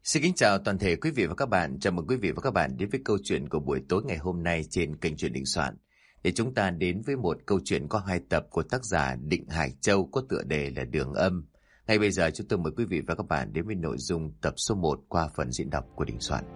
Xin kính chào toàn thể quý vị và các bạn. Chào mừng quý vị và các bạn đến với câu chuyện của buổi tối ngày hôm nay trên kênh Truyện Định Soạn. Để chúng ta đến với một câu chuyện có 2 tập của tác giả Định Hải Châu có tựa đề là Đường Âm. Ngay bây giờ chúng tôi mời quý vị và các bạn đến với nội dung tập số 1 qua phần diễn đọc của Định Soạn.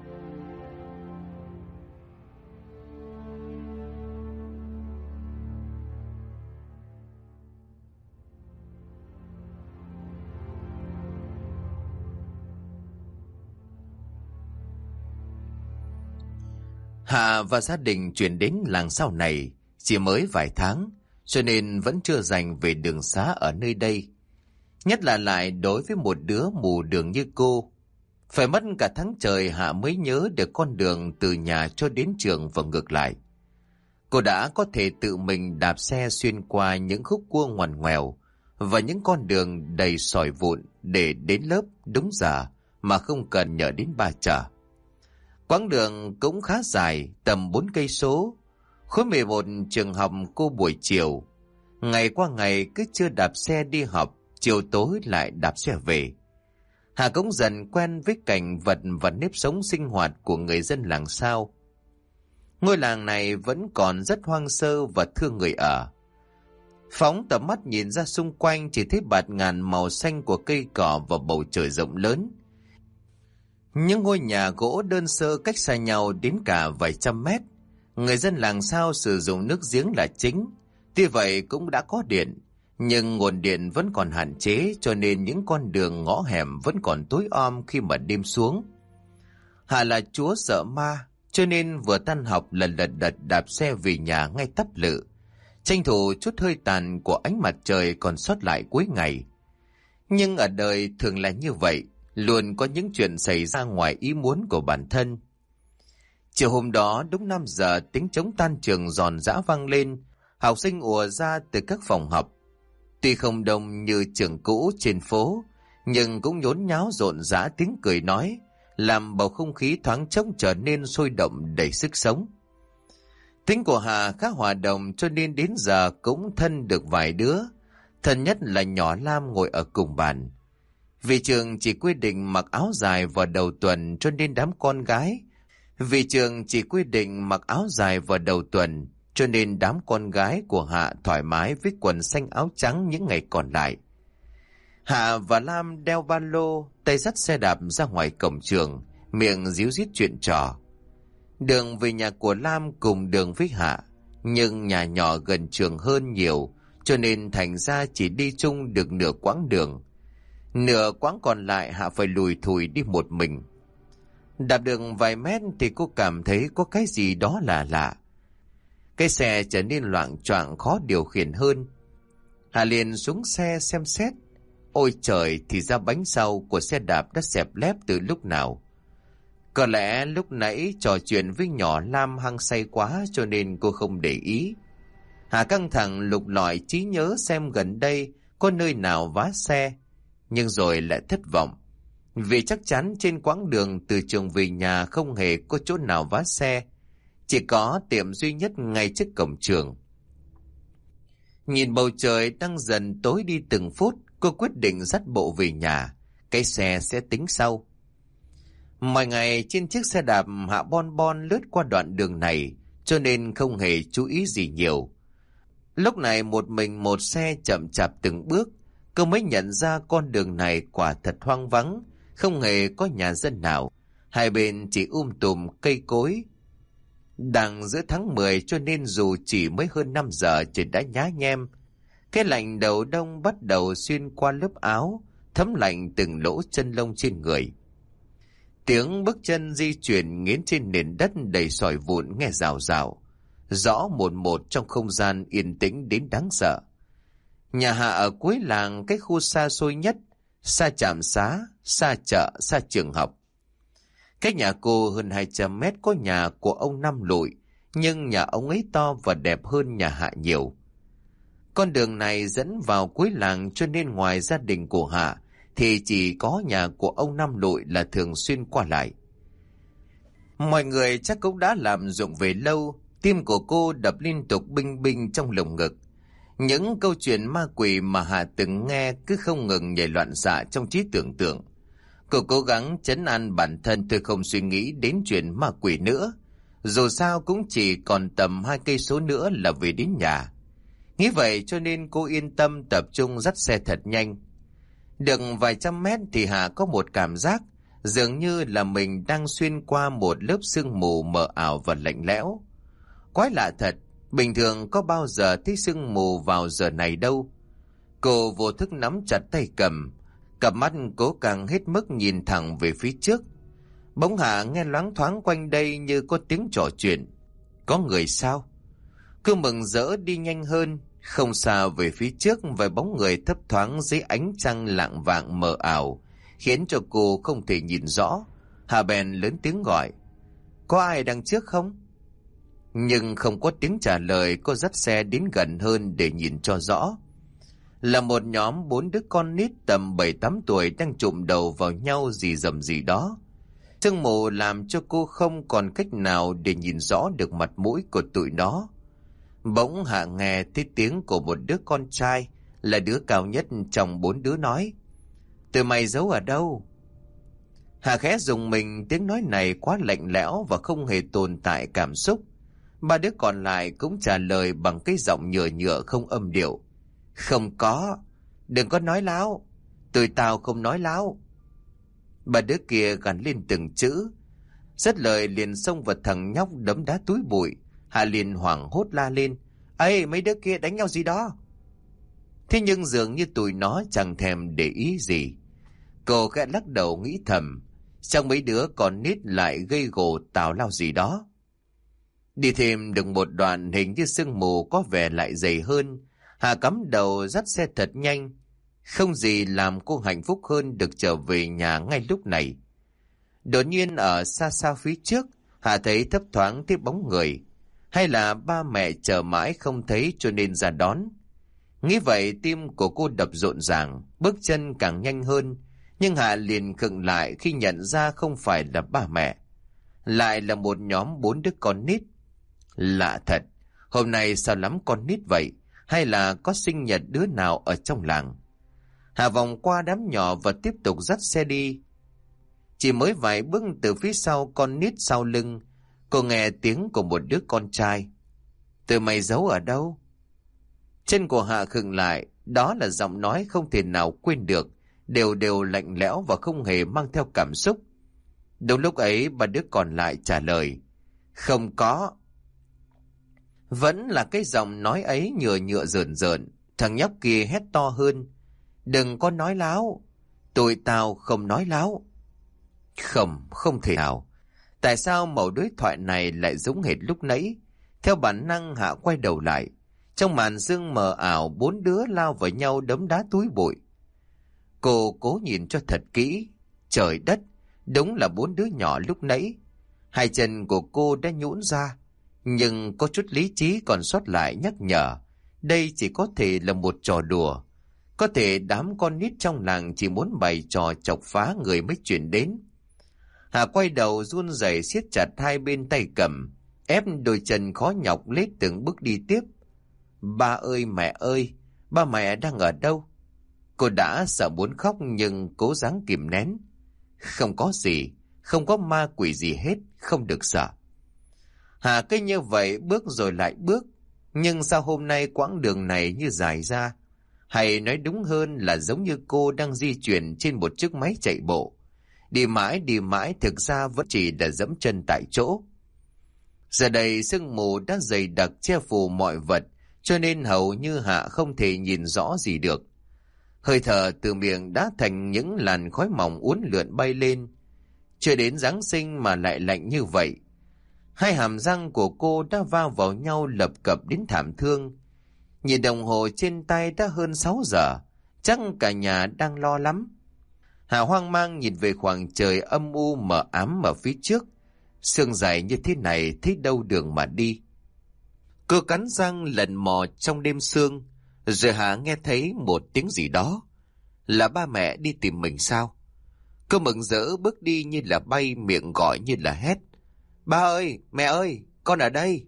Hạ và gia đình chuyển đến làng sau này chỉ mới vài tháng, cho nên vẫn chưa dành về đường xá ở nơi đây. Nhất là lại đối với một đứa mù đường như cô. Phải mất cả tháng trời Hạ mới nhớ được con đường từ nhà cho đến trường và ngược lại. Cô đã có thể tự mình đạp xe xuyên qua những khúc cua ngoằn ngoèo và những con đường đầy sỏi vụn để đến lớp đúng giờ mà không cần nhờ đến ba chở. Quãng đường cũng khá dài, tầm 4 cây số. Khối 11 trường học cô buổi chiều. Ngày qua ngày cứ chưa đạp xe đi học, chiều tối lại đạp xe về. Hà cũng dần quen với cảnh vật và nếp sống sinh hoạt của người dân làng Sao. Ngôi làng này vẫn còn rất hoang sơ và thương người ở. Phóng tầm mắt nhìn ra xung quanh chỉ thấy bạt ngàn màu xanh của cây cỏ và bầu trời rộng lớn. Những ngôi nhà gỗ đơn sơ cách xa nhau đến cả vài trăm mét. Người dân làng Sao sử dụng nước giếng là chính. Tuy vậy cũng đã có điện, nhưng nguồn điện vẫn còn hạn chế, cho nên những con đường ngõ hẻm vẫn còn tối om khi mà đêm xuống. Hà là chúa sợ ma, cho nên vừa tan học lần lật đật đạp xe về nhà ngay tắp lự, tranh thủ chút hơi tàn của ánh mặt trời còn sót lại cuối ngày. Nhưng ở đời thường là như vậy, luôn có những chuyện xảy ra ngoài ý muốn của bản thân. Chiều hôm đó đúng 5 giờ, tiếng trống tan trường ròn rã vang lên, học sinh ùa ra từ các phòng học. Tuy không đông như trường cũ trên phố, nhưng cũng nhốn nháo rộn rã tiếng cười nói, làm bầu không khí thoáng chốc trở nên sôi động đầy sức sống. Tính của Hà khá hòa đồng, cho nên đến giờ cũng thân được vài đứa, thân nhất là nhỏ Lam ngồi ở cùng bàn. Vì trường chỉ quy định mặc áo dài vào đầu tuần, cho nên đám con gái của Hạ thoải mái với quần xanh áo trắng những ngày còn lại. Hạ và Lam đeo ba lô, tay dắt xe đạp ra ngoài cổng trường, miệng díu dít chuyện trò. Đường về nhà của Lam cùng đường với Hạ, nhưng nhà nhỏ gần trường hơn nhiều, cho nên thành ra chỉ đi chung được nửa quãng đường. Nửa quãng còn lại Hạ phải lùi thủi đi một mình. Đạp được vài mét thì cô cảm thấy có cái gì đó là lạ. Cái xe trở nên loạng choạng khó điều khiển hơn. Hạ liền xuống xe xem xét. Ôi trời, thì ra bánh sau của xe đạp đã xẹp lép từ lúc nào. Có lẽ lúc nãy trò chuyện với nhỏ Lam hăng say quá, cho nên cô không để ý. Hạ căng thẳng lục lọi trí nhớ xem gần đây có nơi nào vá xe, nhưng rồi lại thất vọng, vì chắc chắn trên quãng đường từ trường về nhà không hề có chỗ nào vá xe, chỉ có tiệm duy nhất ngay trước cổng trường. Nhìn bầu trời đang dần tối đi từng phút, cô quyết định dắt bộ về nhà, cái xe sẽ tính sau. Mọi ngày trên chiếc xe đạp Hạ bon bon lướt qua đoạn đường này, cho nên không hề chú ý gì nhiều. Lúc này một mình một xe chậm chạp từng bước, cô mới nhận ra con đường này quả thật hoang vắng, không hề có nhà dân nào. Hai bên chỉ tùm cây cối. Đang giữa tháng 10, cho nên dù chỉ mới hơn 5 giờ trời đã nhá nhem. Cái lạnh đầu đông bắt đầu xuyên qua lớp áo, thấm lạnh từng lỗ chân lông trên người. Tiếng bước chân di chuyển nghiến trên nền đất đầy sỏi vụn nghe rào rào, rõ một một trong không gian yên tĩnh đến đáng sợ. Nhà Hạ ở cuối làng, cái khu xa xôi nhất, xa trạm xá, xa chợ, xa trường học. Cách nhà cô hơn 200 mét có nhà của ông Năm Lụi, nhưng nhà ông ấy to và đẹp hơn nhà Hạ nhiều. Con đường này dẫn vào cuối làng, cho nên ngoài gia đình của Hạ thì chỉ có nhà của ông Năm Lụi là thường xuyên qua lại. Mọi người chắc cũng đã làm dụng về lâu, tim của cô đập liên tục binh binh trong lồng ngực. Những câu chuyện ma quỷ mà Hạ từng nghe cứ không ngừng nhảy loạn xạ trong trí tưởng tượng. Cô cố gắng trấn an bản thân, tôi không suy nghĩ đến chuyện ma quỷ nữa. Dù sao cũng chỉ còn tầm 2 cây số nữa là về đến nhà. Nghĩ vậy cho nên cô yên tâm tập trung dắt xe thật nhanh. Được vài trăm mét thì Hà có một cảm giác dường như là mình đang xuyên qua một lớp sương mù mờ ảo và lạnh lẽo. Quái lạ thật, bình thường có bao giờ thấy sương mù vào giờ này đâu. Cô vô thức nắm chặt tay cầm, cặp mắt cố càng hết mức nhìn thẳng về phía trước. Bỗng Hà nghe loáng thoáng quanh đây như có tiếng trò chuyện. Có người sao? Cứ mừng rỡ đi nhanh hơn. Không xa về phía trước, vài bóng người thấp thoáng dưới ánh trăng lạng vạng mờ ảo, khiến cho cô không thể nhìn rõ. Hà bèn lớn tiếng gọi. Có ai đằng trước không? Nhưng không có tiếng trả lời. Cô dắt xe đến gần hơn để nhìn cho rõ. Là một nhóm 4 đứa con nít tầm 7-8 tuổi đang chụm đầu vào nhau rì rầm gì đó. Sương mù làm cho cô không còn cách nào để nhìn rõ được mặt mũi của tụi nó. Bỗng Hạ nghe thấy tiếng của một đứa con trai, là đứa cao nhất trong 4 đứa nói. Tụi mày giấu ở đâu? Hạ khẽ rùng mình, tiếng nói này quá lạnh lẽo và không hề tồn tại cảm xúc. 3 đứa còn lại cũng trả lời bằng cái giọng nhựa nhựa không âm điệu. Không có, đừng có nói láo, tụi tao không nói láo. 3 đứa kia gằn lên từng chữ. Dứt lời liền xông vào thằng nhóc đấm đá túi bụi. Hà liền hoảng hốt la lên. Ê, mấy đứa kia đánh nhau gì đó? Thế nhưng dường như tụi nó chẳng thèm để ý gì. Cô khẽ lắc đầu nghĩ thầm, trong mấy đứa còn nít lại gây gổ tào lao gì đó. Đi thêm được một đoạn, hình như sương mù có vẻ lại dày hơn. Hà cắm đầu dắt xe thật nhanh. Không gì làm cô hạnh phúc hơn được trở về nhà ngay lúc này. Đột nhiên ở xa xa phía trước, Hà thấy thấp thoáng thấy bóng người. Hay là ba mẹ chờ mãi không thấy cho nên ra đón. Nghĩ vậy tim của cô đập rộn ràng, bước chân càng nhanh hơn. Nhưng Hà liền khựng lại khi nhận ra không phải là ba mẹ, lại là một nhóm 4 đứa con nít. Lạ thật, hôm nay sao lắm con nít vậy? Hay là có sinh nhật đứa nào ở trong làng? Hà vòng qua đám nhỏ và tiếp tục dắt xe đi. Chỉ mới vài bước từ phía sau con nít sau lưng, cô nghe tiếng của một đứa con trai. Tụi mày giấu ở đâu? Chân của Hạ khựng lại, đó là giọng nói không thể nào quên được, đều đều lạnh lẽo và không hề mang theo cảm xúc. Đúng lúc ấy 3 đứa còn lại trả lời. Không có. Vẫn là cái giọng nói ấy nhựa nhựa rợn rợn. Thằng nhóc kia hét to hơn. Đừng có nói láo. Tụi tao không nói láo. Không thể nào. Tại sao mẩu đối thoại này lại giống hệt lúc nãy? Theo bản năng Hạ quay đầu lại. Trong màn sương mờ ảo, 4 đứa lao vào nhau đấm đá túi bụi. Cô cố nhìn cho thật kỹ. Trời đất, đúng là 4 đứa nhỏ lúc nãy. Hai chân của cô đã nhũn ra. Nhưng có chút lý trí còn sót lại nhắc nhở. Đây chỉ có thể là một trò đùa. Có thể đám con nít trong làng chỉ muốn bày trò chọc phá người mới chuyển đến. Hà quay đầu run rẩy siết chặt hai bên tay cầm, ép đôi chân khó nhọc lết từng bước đi tiếp. Ba ơi mẹ ơi, ba mẹ đang ở đâu? Cô đã sợ muốn khóc nhưng cố gắng kìm nén. Không có gì, không có ma quỷ gì hết, không được sợ. Hà cứ như vậy bước rồi lại bước. Nhưng sao hôm nay quãng đường này như dài ra? Hay nói đúng hơn là giống như cô đang di chuyển trên một chiếc máy chạy bộ. Đi mãi thực ra vẫn chỉ là dẫm chân tại chỗ. Giờ đây sương mù đã dày đặc che phủ mọi vật, cho nên hầu như Hạ không thể nhìn rõ gì được. Hơi thở từ miệng đã thành những làn khói mỏng uốn lượn bay lên. Chưa đến Giáng sinh mà lại lạnh như vậy. Hai hàm răng của cô đã va vào nhau lập cập đến thảm thương. Nhìn đồng hồ trên tay đã hơn 6 giờ, chắc cả nhà đang lo lắm. Hà hoang mang nhìn về khoảng trời âm u mờ ám ở phía trước. Sương dày như thế này thấy đâu đường mà đi. Cô cắn răng lần mò trong đêm sương, rồi Hà nghe thấy một tiếng gì đó. Là ba mẹ đi tìm mình sao? Cô mừng rỡ bước đi như là bay, miệng gọi như là hét. Ba ơi, mẹ ơi, con ở đây.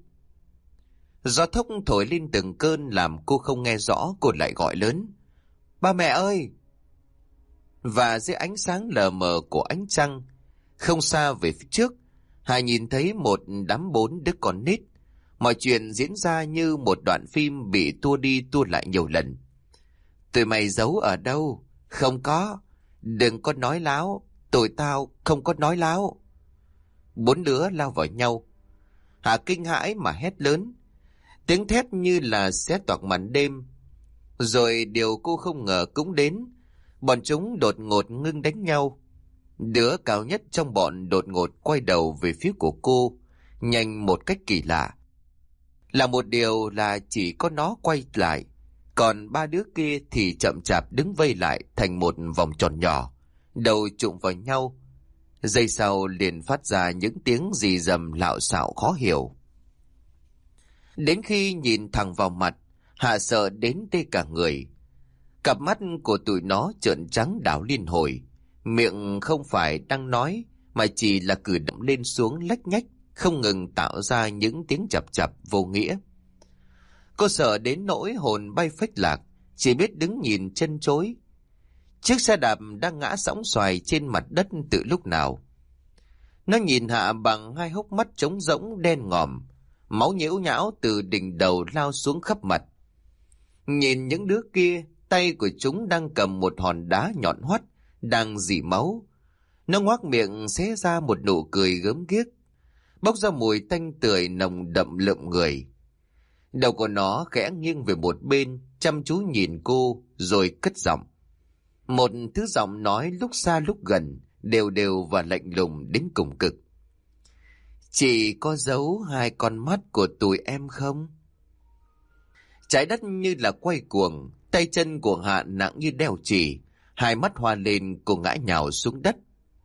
Gió thốc thổi lên từng cơn làm cô không nghe rõ, cô lại gọi lớn. Ba mẹ ơi! Và dưới ánh sáng lờ mờ của ánh trăng, không xa về phía trước, Hà nhìn thấy một đám 4 đứa con nít. Mọi chuyện diễn ra như một đoạn phim bị tua đi tua lại nhiều lần. Tụi mày giấu ở đâu? Không có. Đừng có nói láo. Tụi tao không có nói láo. 4 đứa lao vào nhau. Hà kinh hãi mà hét lớn. Tiếng thét như là xé toạc màn đêm. Rồi điều cô không ngờ cũng đến. Bọn chúng đột ngột ngưng đánh nhau. Đứa cao nhất trong bọn đột ngột quay đầu về phía của cô, nhanh một cách kỳ lạ. Là một điều là chỉ có nó quay lại, còn 3 đứa kia thì chậm chạp đứng vây lại thành một vòng tròn nhỏ, đầu chụm vào nhau. Giây sau liền phát ra những tiếng rì rầm lạo xạo khó hiểu. Đến khi nhìn thẳng vào mặt, Hạ sợ đến tê cả người. Cặp mắt của tụi nó trợn trắng đảo liên hồi, miệng không phải đang nói mà chỉ là cử động lên xuống lách nhách, không ngừng tạo ra những tiếng chập chập vô nghĩa. Cô sợ đến nỗi hồn bay phách lạc, chỉ biết đứng nhìn chân chối. Chiếc xe đạp đang ngã sóng xoài trên mặt đất từ lúc nào. Nó nhìn Hạ bằng hai hốc mắt trống rỗng đen ngòm, máu nhễu nhão từ đỉnh đầu lao xuống khắp mặt. Nhìn những đứa kia, tay của chúng đang cầm một hòn đá nhọn hoắt, đang rỉ máu. Nó ngoác miệng xé ra một nụ cười gớm ghiếc, bốc ra mùi tanh tưởi nồng đậm lượm người. Đầu của nó khẽ nghiêng về một bên, chăm chú nhìn cô, rồi cất giọng. Một thứ giọng nói lúc xa lúc gần, đều đều và lạnh lùng đến cùng cực. Chị có giấu hai con mắt của tụi em không? Trái đất như là quay cuồng, tay chân của Hạ nặng như đeo chì, hai mắt hoa lên, cô ngã nhào xuống đất.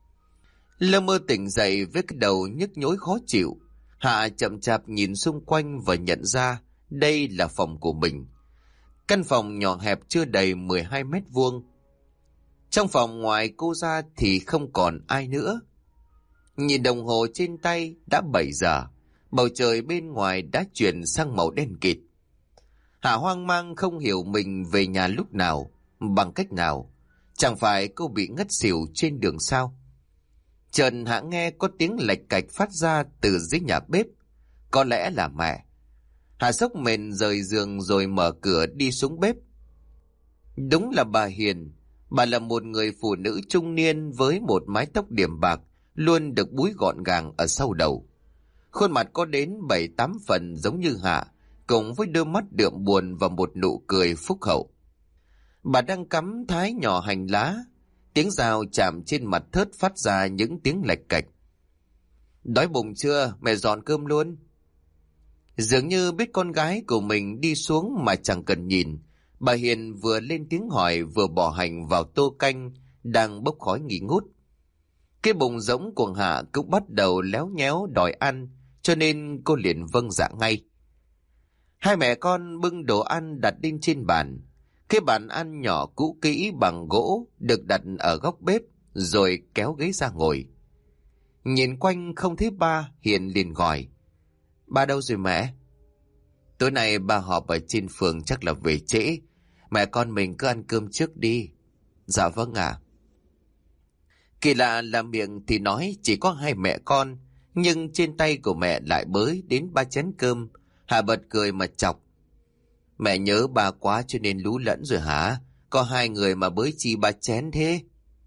Lơ mơ tỉnh dậy với cái đầu nhức nhối khó chịu. Hạ chậm chạp nhìn xung quanh và nhận ra đây là phòng của mình. Căn phòng nhỏ hẹp chưa đầy 12 mét vuông. Trong phòng ngoài cô ra thì không còn ai nữa. Nhìn đồng hồ trên tay đã 7 giờ, bầu trời bên ngoài đã chuyển sang màu đen kịt. Hạ hoang mang không hiểu mình về nhà lúc nào, bằng cách nào. Chẳng phải cô bị ngất xỉu trên đường sao? Chợt Hạ nghe có tiếng lạch cạch phát ra từ dưới nhà bếp. Có lẽ là mẹ. Hạ sốc mền rời giường rồi mở cửa đi xuống bếp. Đúng là bà Hiền. Bà là một người phụ nữ trung niên với một mái tóc điểm bạc, luôn được búi gọn gàng ở sau đầu. Khuôn mặt có đến 7-8 phần giống như Hạ, cùng với đôi mắt đượm buồn và một nụ cười phúc hậu. Bà đang cắm thái nhỏ hành lá, tiếng dao chạm trên mặt thớt phát ra những tiếng lạch cạch. Đói bụng chưa? Mẹ dọn cơm luôn. Dường như biết con gái của mình đi xuống mà chẳng cần nhìn, bà Hiền vừa lên tiếng hỏi vừa bỏ hành vào tô canh đang bốc khói nghi ngút. Cái bụng rỗng của Hạ cũng bắt đầu léo nhéo đòi ăn, cho nên cô liền vâng dạ ngay. Hai mẹ con bưng đồ ăn đặt lên trên bàn. Cái bàn ăn nhỏ cũ kỹ bằng gỗ được đặt ở góc bếp, rồi kéo ghế ra ngồi. Nhìn quanh không thấy ba, Hiền liền gọi. Ba đâu rồi mẹ? Tối nay ba họp ở trên phường chắc là về trễ. Mẹ con mình cứ ăn cơm trước đi. Dạ vâng ạ. Kỳ lạ là miệng thì nói chỉ có hai mẹ con, nhưng trên tay của mẹ lại bới đến 3 chén cơm. Hà bật cười mà chọc. Mẹ nhớ bà quá cho nên lú lẫn rồi hả? Có 2 người mà bới chi 3 chén thế?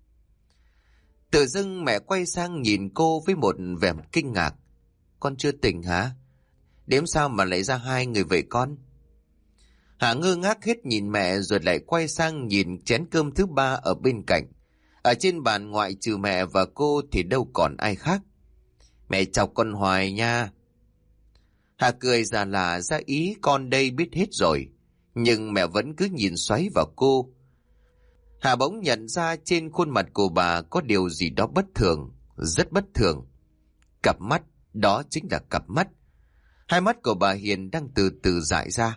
Tự dưng mẹ quay sang nhìn cô với một vẻ mặt kinh ngạc. Con chưa tỉnh hả? Đếm sao mà lại ra 2 người vậy con? Hà ngơ ngác hết nhìn mẹ rồi lại quay sang nhìn chén cơm thứ 3 ở bên cạnh. Ở trên bàn ngoại trừ mẹ và cô thì đâu còn ai khác. Mẹ chọc con hoài nha. Hà cười già là ra ý con đây biết hết rồi, nhưng mẹ vẫn cứ nhìn xoáy vào cô. Hà bỗng nhận ra trên khuôn mặt của bà có điều gì đó bất thường, rất bất thường. Cặp mắt, đó chính là cặp mắt. Hai mắt của bà Hiền đang từ từ dại ra.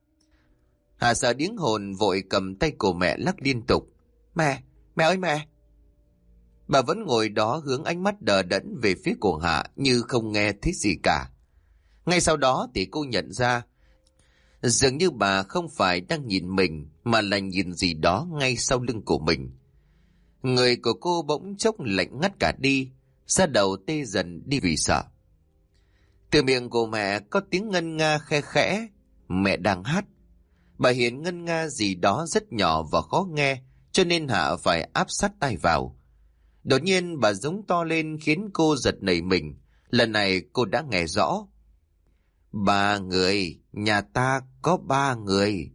Hà sợ điếng hồn vội cầm tay của mẹ lắc liên tục. Mẹ, mẹ ơi mẹ! Bà vẫn ngồi đó hướng ánh mắt đờ đẫn về phía của Hạ như không nghe thấy gì cả. Ngay sau đó thì cô nhận ra, dường như bà không phải đang nhìn mình mà là nhìn gì đó ngay sau lưng của mình. Người của cô bỗng chốc lạnh ngắt cả đi, da đầu tê dần đi vì sợ. Từ miệng của mẹ có tiếng ngân nga khe khẽ. Mẹ đang hát. Bà Hiền ngân nga gì đó rất nhỏ và khó nghe, cho nên Hạ phải áp sát tai vào. Đột nhiên bà giống to lên khiến cô giật nảy mình. Lần này cô đã nghe rõ. 3 người, nhà ta có 3 người.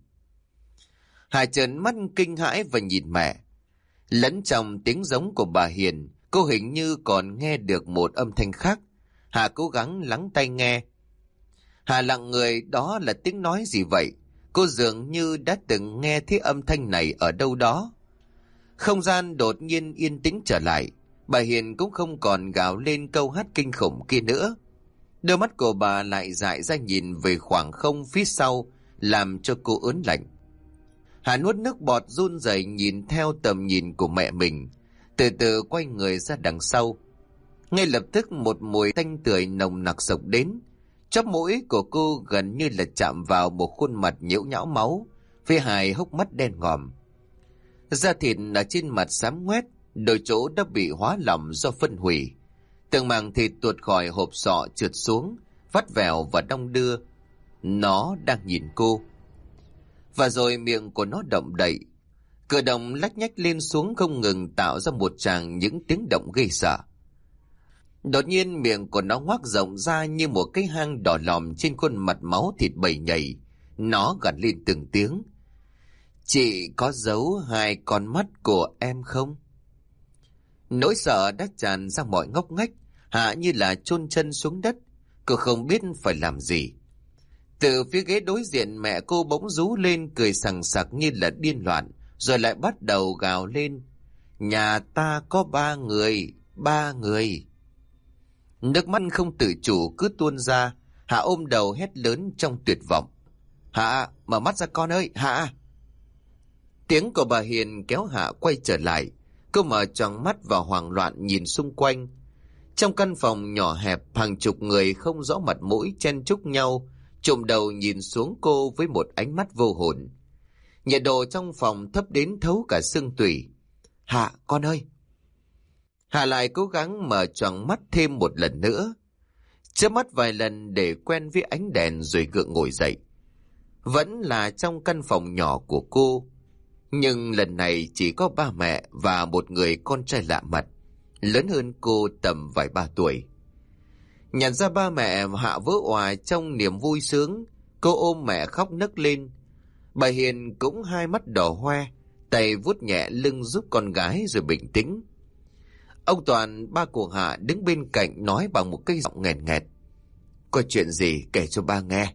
Hạ trợn mắt kinh hãi và nhìn mẹ. Lẫn trong tiếng giống của bà Hiền, cô hình như còn nghe được một âm thanh khác. Hạ cố gắng lắng tai nghe. Hạ lặng người, đó là tiếng nói gì vậy? Cô dường như đã từng nghe thấy âm thanh này ở đâu đó. Không gian đột nhiên yên tĩnh trở lại. Bà Hiền cũng không còn gào lên câu hát kinh khủng kia nữa. Đôi mắt của bà lại dại ra nhìn về khoảng không phía sau, làm cho cô ớn lạnh. Hạ nuốt nước bọt run rẩy nhìn theo tầm nhìn của mẹ mình, từ từ quay người ra đằng sau. Ngay lập tức một mùi tanh tưởi nồng nặc xộc đến. Chóp mũi của cô gần như là chạm vào một khuôn mặt nhễu nhão máu, với 2 hốc mắt đen ngòm. Da thịt ở trên mặt xám ngoét, đôi chỗ đã bị hóa lỏng do phân hủy. Từng màng thịt tuột khỏi hộp sọ trượt xuống, vắt vẻo và đong đưa. Nó đang nhìn cô. Và rồi miệng của nó động đậy. Cử động lách nhách lên xuống không ngừng, tạo ra một tràng những tiếng động ghê sợ. Đột nhiên miệng của nó ngoác rộng ra như một cái hang đỏ lòm trên khuôn mặt máu thịt bầy nhầy. Nó gằn lên từng tiếng. Chị có giấu 2 con mắt của em không? Nỗi sợ đã tràn ra mọi ngóc ngách. Hạ như là chôn chân xuống đất. Cô không biết phải làm gì. Từ phía ghế đối diện, mẹ cô bỗng rú lên cười sằng sặc như là điên loạn, rồi lại bắt đầu gào lên. Nhà ta có 3 người, 3 người. Nước mắt không tự chủ cứ tuôn ra. Hạ ôm đầu hét lớn trong tuyệt vọng. Hạ, mở mắt ra con ơi, Hạ! Tiếng của bà Hiền kéo Hạ quay trở lại. Cô mở tròn mắt và hoảng loạn nhìn xung quanh. Trong căn phòng nhỏ hẹp, hàng chục người không rõ mặt mũi chen chúc nhau, chồm đầu nhìn xuống cô với một ánh mắt vô hồn. Nhiệt độ trong phòng thấp đến thấu cả xương tủy. Hạ, con ơi! Hạ lại cố gắng mở tròn mắt thêm một lần nữa. Chớp mắt vài lần để quen với ánh đèn rồi gượng ngồi dậy. Vẫn là trong căn phòng nhỏ của cô. Nhưng lần này chỉ có ba mẹ và một người con trai lạ mặt, lớn hơn cô tầm vài 3 tuổi. Nhận ra ba mẹ, Hạ vỡ òa trong niềm vui sướng. Cô ôm mẹ khóc nấc lên. Bà Hiền cũng 2 mắt đỏ hoe, tay vuốt nhẹ lưng giúp con gái rồi bình tĩnh. Ông Toàn, ba của Hạ, đứng bên cạnh nói bằng một cái giọng nghẹn nghẹt. Có chuyện gì kể cho ba nghe.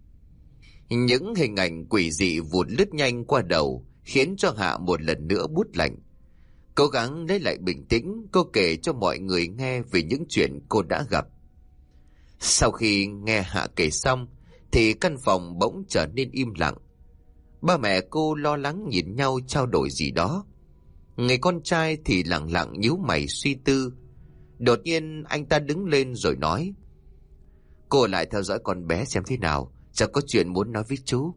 Những hình ảnh quỷ dị vụt lướt nhanh qua đầu, khiến cho Hạ một lần nữa buốt lạnh. Cố gắng lấy lại bình tĩnh, cô kể cho mọi người nghe về những chuyện cô đã gặp. Sau khi nghe Hạ kể xong, thì căn phòng bỗng trở nên im lặng. Ba mẹ cô lo lắng nhìn nhau trao đổi gì đó. Người con trai thì lặng lặng nhíu mày suy tư. Đột nhiên anh ta đứng lên rồi nói. Cô lại theo dõi con bé xem thế nào, chắc có chuyện muốn nói với chú.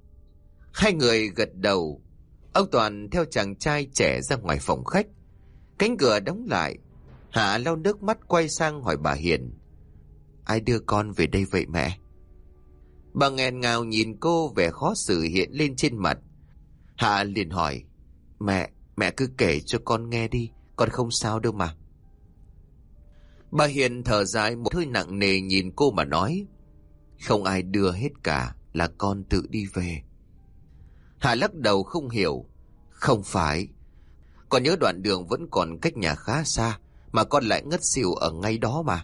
2 người gật đầu. Ông Toàn theo chàng trai trẻ ra ngoài phòng khách. Cánh cửa đóng lại. Hạ lau nước mắt quay sang hỏi bà Hiền. Ai đưa con về đây vậy mẹ? Bà nghẹn ngào nhìn cô, vẻ khó xử hiện lên trên mặt. Hạ liền hỏi. Mẹ cứ kể cho con nghe đi, con không sao đâu mà. Bà Hiền thở dài một hơi nặng nề nhìn cô mà nói. Không ai đưa hết cả, là con tự đi về. Hạ lắc đầu không hiểu. Không phải. Con nhớ đoạn đường vẫn còn cách nhà khá xa, mà con lại ngất xỉu ở ngay đó mà.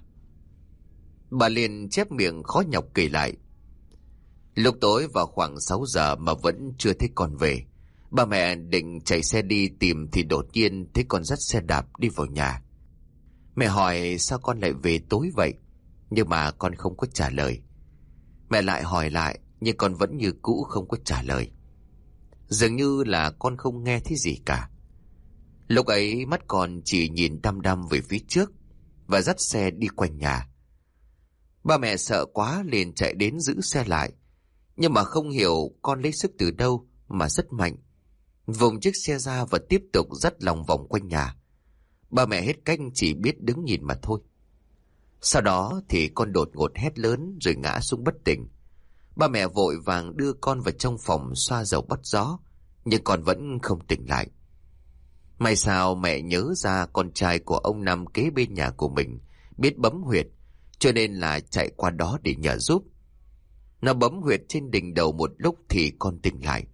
Bà liền chép miệng khó nhọc kể lại. Lúc tối vào khoảng 6 giờ mà vẫn chưa thấy con về. Ba mẹ định chạy xe đi tìm thì đột nhiên thấy con dắt xe đạp đi vào nhà. Mẹ hỏi sao con lại về tối vậy, nhưng mà con không có trả lời. Mẹ lại hỏi lại, nhưng con vẫn như cũ không có trả lời. Dường như là con không nghe thấy gì cả. Lúc ấy mắt con chỉ nhìn đăm đăm về phía trước và dắt xe đi quanh nhà. Ba mẹ sợ quá liền chạy đến giữ xe lại. Nhưng mà không hiểu con lấy sức từ đâu mà rất mạnh. vùng chiếc xe ra và tiếp tục dắt lòng vòng quanh nhà. Ba mẹ hết cách chỉ biết đứng nhìn mà thôi. Sau đó thì con đột ngột hét lớn rồi ngã xuống bất tỉnh. Ba mẹ vội vàng đưa con vào trong phòng xoa dầu bắt gió, nhưng con vẫn không tỉnh lại. May sao mẹ nhớ ra con trai của ông Năm kế bên nhà của mình biết bấm huyệt, cho nên là chạy qua đó để nhờ giúp. Nó bấm huyệt trên đỉnh đầu một lúc thì con tỉnh lại.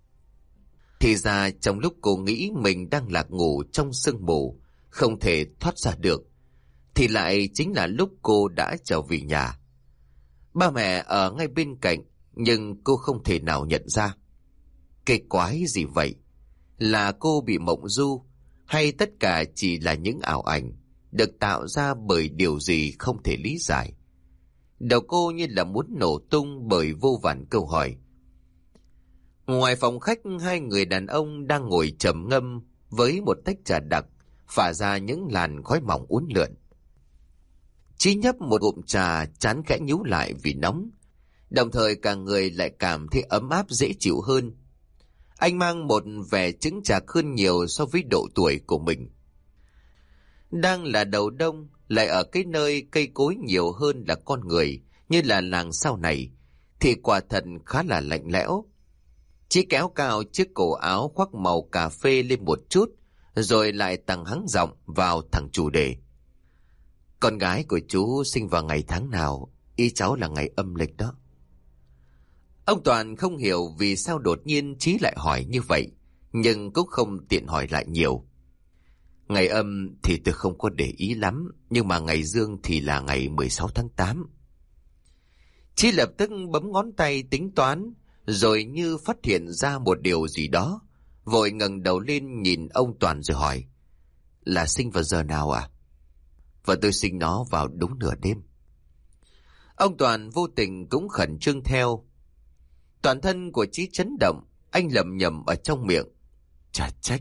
Thì ra trong lúc cô nghĩ mình đang lạc ngủ trong sương mù, không thể thoát ra được, thì lại chính là lúc cô đã trở về nhà. Ba mẹ ở ngay bên cạnh, nhưng cô không thể nào nhận ra. Cái quái gì vậy? Là cô bị mộng du, hay tất cả chỉ là những ảo ảnh được tạo ra bởi điều gì không thể lý giải? Đầu cô như là muốn nổ tung bởi vô vàn câu hỏi. Ngoài phòng khách, hai người đàn ông đang ngồi trầm ngâm với một tách trà đặc phả ra những làn khói mỏng uốn lượn. Chí nhấp một ngụm trà, trán khẽ nhíu lại vì nóng, đồng thời cả người lại cảm thấy ấm áp dễ chịu hơn. Anh mang một vẻ chững chạc hơn nhiều so với độ tuổi của mình. Đang là đầu đông, lại ở cái nơi cây cối nhiều hơn là con người, như là làng sau này, thì quả thật khá là lạnh lẽo. Chí kéo cao chiếc cổ áo khoác màu cà phê lên một chút, rồi lại tăng hắng giọng vào thẳng chủ đề. Con gái của chú sinh vào ngày tháng nào? Ý cháu là ngày âm lịch đó. Ông Toàn không hiểu vì sao đột nhiên Chí lại hỏi như vậy, nhưng cũng không tiện hỏi lại nhiều. Ngày âm thì tôi không có để ý lắm, nhưng mà ngày dương thì là ngày 16 tháng 8. Chí lập tức bấm ngón tay tính toán, rồi như phát hiện ra một điều gì đó, vội ngẩng đầu lên nhìn ông Toàn rồi hỏi. Là sinh vào giờ nào à? Và tôi sinh nó vào đúng nửa đêm. Ông Toàn vô tình cũng khẩn trương theo. Toàn thân của Chí chấn động, anh lẩm nhẩm ở trong miệng. Chà trách.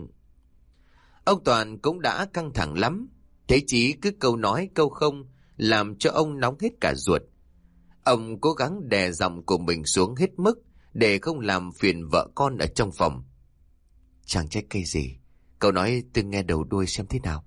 Ông Toàn cũng đã căng thẳng lắm, thấy Chí cứ câu nói câu không, làm cho ông nóng hết cả ruột. Ông cố gắng đè giọng của mình xuống hết mức để không làm phiền vợ con ở trong phòng. Chẳng trách cái gì, cậu nói tôi nghe đầu đuôi xem thế nào.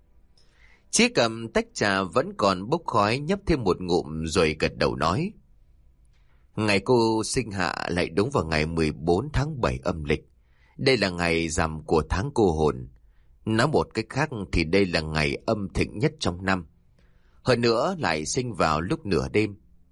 Chí cầm tách trà vẫn còn bốc khói, nhấp thêm một ngụm rồi gật đầu nói. Ngày cô sinh hạ lại đúng vào ngày 14 tháng 7 âm lịch. Đây là ngày rằm của tháng cô hồn. Nói một cách khác thì đây là ngày âm thịnh nhất trong năm. Hơn nữa lại sinh vào lúc nửa đêm.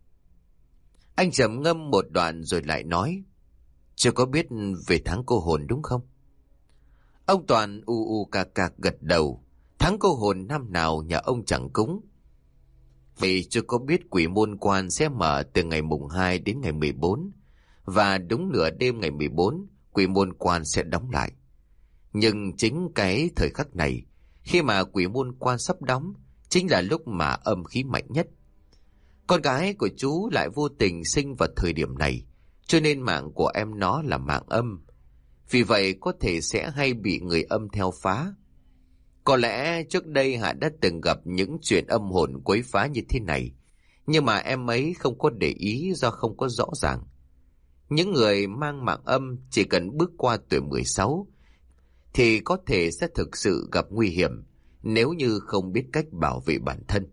Anh trầm ngâm một đoạn rồi lại nói. Chưa có biết về tháng cô hồn đúng không? Ông Toàn u cạc cạc gật đầu. Tháng cô hồn năm nào nhà ông chẳng cúng. Vì chưa có biết quỷ môn quan sẽ mở từ ngày mùng 2 đến ngày 14. Và đúng nửa đêm ngày 14, quỷ môn quan sẽ đóng lại. Nhưng chính cái thời khắc này, khi mà quỷ môn quan sắp đóng, chính là lúc mà âm khí mạnh nhất. Con gái của chú lại vô tình sinh vào thời điểm này, cho nên mạng của em nó là mạng âm. Vì vậy có thể sẽ hay bị người âm theo phá. Có lẽ trước đây Hạ đã từng gặp những chuyện âm hồn quấy phá như thế này, nhưng mà em ấy không có để ý do không có rõ ràng. Những người mang mạng âm chỉ cần bước qua tuổi 16 thì có thể sẽ thực sự gặp nguy hiểm nếu như không biết cách bảo vệ bản thân.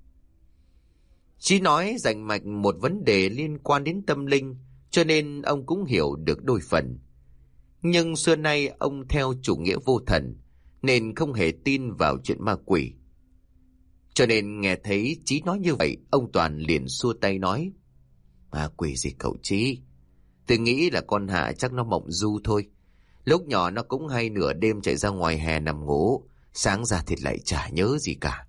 Chí nói rành mạch một vấn đề liên quan đến tâm linh, cho nên ông cũng hiểu được đôi phần. Nhưng xưa nay ông theo chủ nghĩa vô thần, nên không hề tin vào chuyện ma quỷ. Cho nên nghe thấy Chí nói như vậy, ông Toàn liền xua tay nói. Ma quỷ gì cậu Chí? Tôi nghĩ là con Hạ chắc nó mộng du thôi. Lúc nhỏ nó cũng hay nửa đêm chạy ra ngoài hè nằm ngủ, sáng ra thì lại chả nhớ gì cả.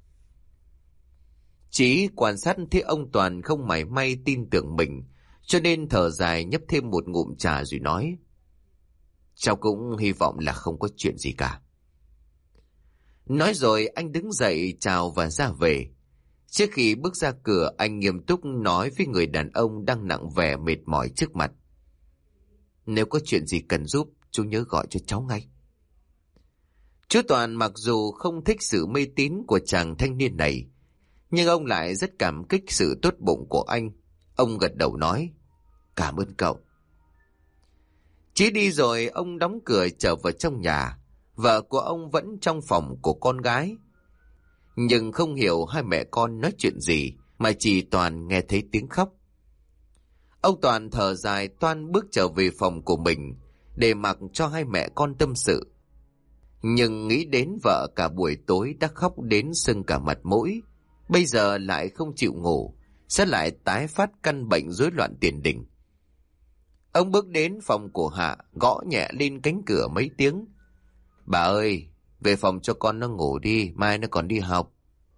Chí quan sát thấy ông Toàn không mảy may tin tưởng mình, cho nên thở dài nhấp thêm một ngụm trà rồi nói. Cháu cũng hy vọng là không có chuyện gì cả. Nói rồi anh đứng dậy chào và ra về. Trước khi bước ra cửa, anh nghiêm túc nói với người đàn ông đang nặng vẻ mệt mỏi trước mặt. Nếu có chuyện gì cần giúp, chú nhớ gọi cho cháu ngay. Chú Toàn mặc dù không thích sự mê tín của chàng thanh niên này, nhưng ông lại rất cảm kích sự tốt bụng của anh. Ông gật đầu nói, cảm ơn cậu. Chí đi rồi ông đóng cửa trở vào trong nhà. Vợ của ông vẫn trong phòng của con gái. Nhưng không hiểu hai mẹ con nói chuyện gì mà chỉ toàn nghe thấy tiếng khóc. Ông Toàn thở dài toan bước trở về phòng của mình để mặc cho hai mẹ con tâm sự. Nhưng nghĩ đến vợ cả buổi tối đã khóc đến sưng cả mặt mũi, bây giờ lại không chịu ngủ, sẽ lại tái phát căn bệnh rối loạn tiền đình. Ông bước đến phòng của Hạ, gõ nhẹ lên cánh cửa mấy tiếng. Bà ơi, về phòng cho con nó ngủ đi, mai nó còn đi học.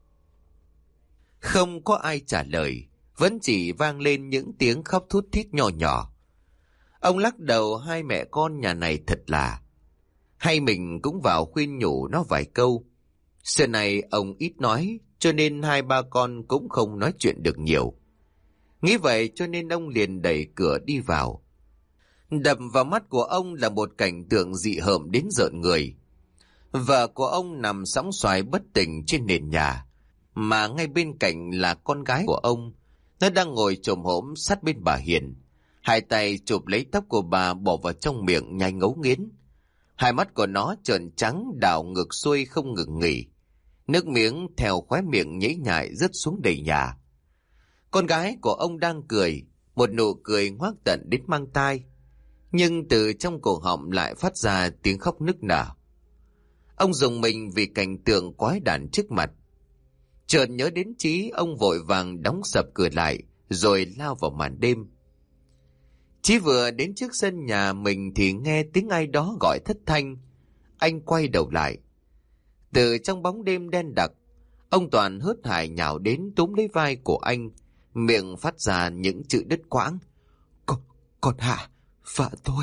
Không có ai trả lời, vẫn chỉ vang lên những tiếng khóc thút thít nhỏ nhỏ. Ông lắc đầu, hai mẹ con nhà này thật là. Hay mình cũng vào khuyên nhủ nó vài câu. Xưa này ông ít nói, cho nên hai ba con cũng không nói chuyện được nhiều. Nghĩ vậy cho nên ông liền đẩy cửa đi vào. Đập vào mắt của ông là một cảnh tượng dị hợm đến rợn người. Vợ của ông nằm sóng xoài bất tỉnh trên nền nhà, mà ngay bên cạnh là con gái của ông. Nó đang ngồi chồm hổm sát bên bà Hiền, hai tay chụp lấy tóc của bà bỏ vào trong miệng nhai ngấu nghiến. Hai mắt của nó trợn trắng đảo ngược xuôi không ngừng nghỉ. Nước miếng theo khóe miệng nhễ nhại rớt xuống đầy nhà. Con gái của ông đang cười, một nụ cười ngoác tận đến mang tai. Nhưng từ trong cổ họng lại phát ra tiếng khóc nức nở. Ông rùng mình vì cảnh tượng quái đản trước mặt. Chợt nhớ đến Chí, ông vội vàng đóng sập cửa lại, rồi lao vào màn đêm. Chí vừa đến trước sân nhà mình thì nghe tiếng ai đó gọi thất thanh. Anh quay đầu lại. Từ trong bóng đêm đen đặc, ông Toàn hớt hải nhào đến túm lấy vai của anh, miệng phát ra những chữ đứt quãng. Con Hạ, vợ tôi.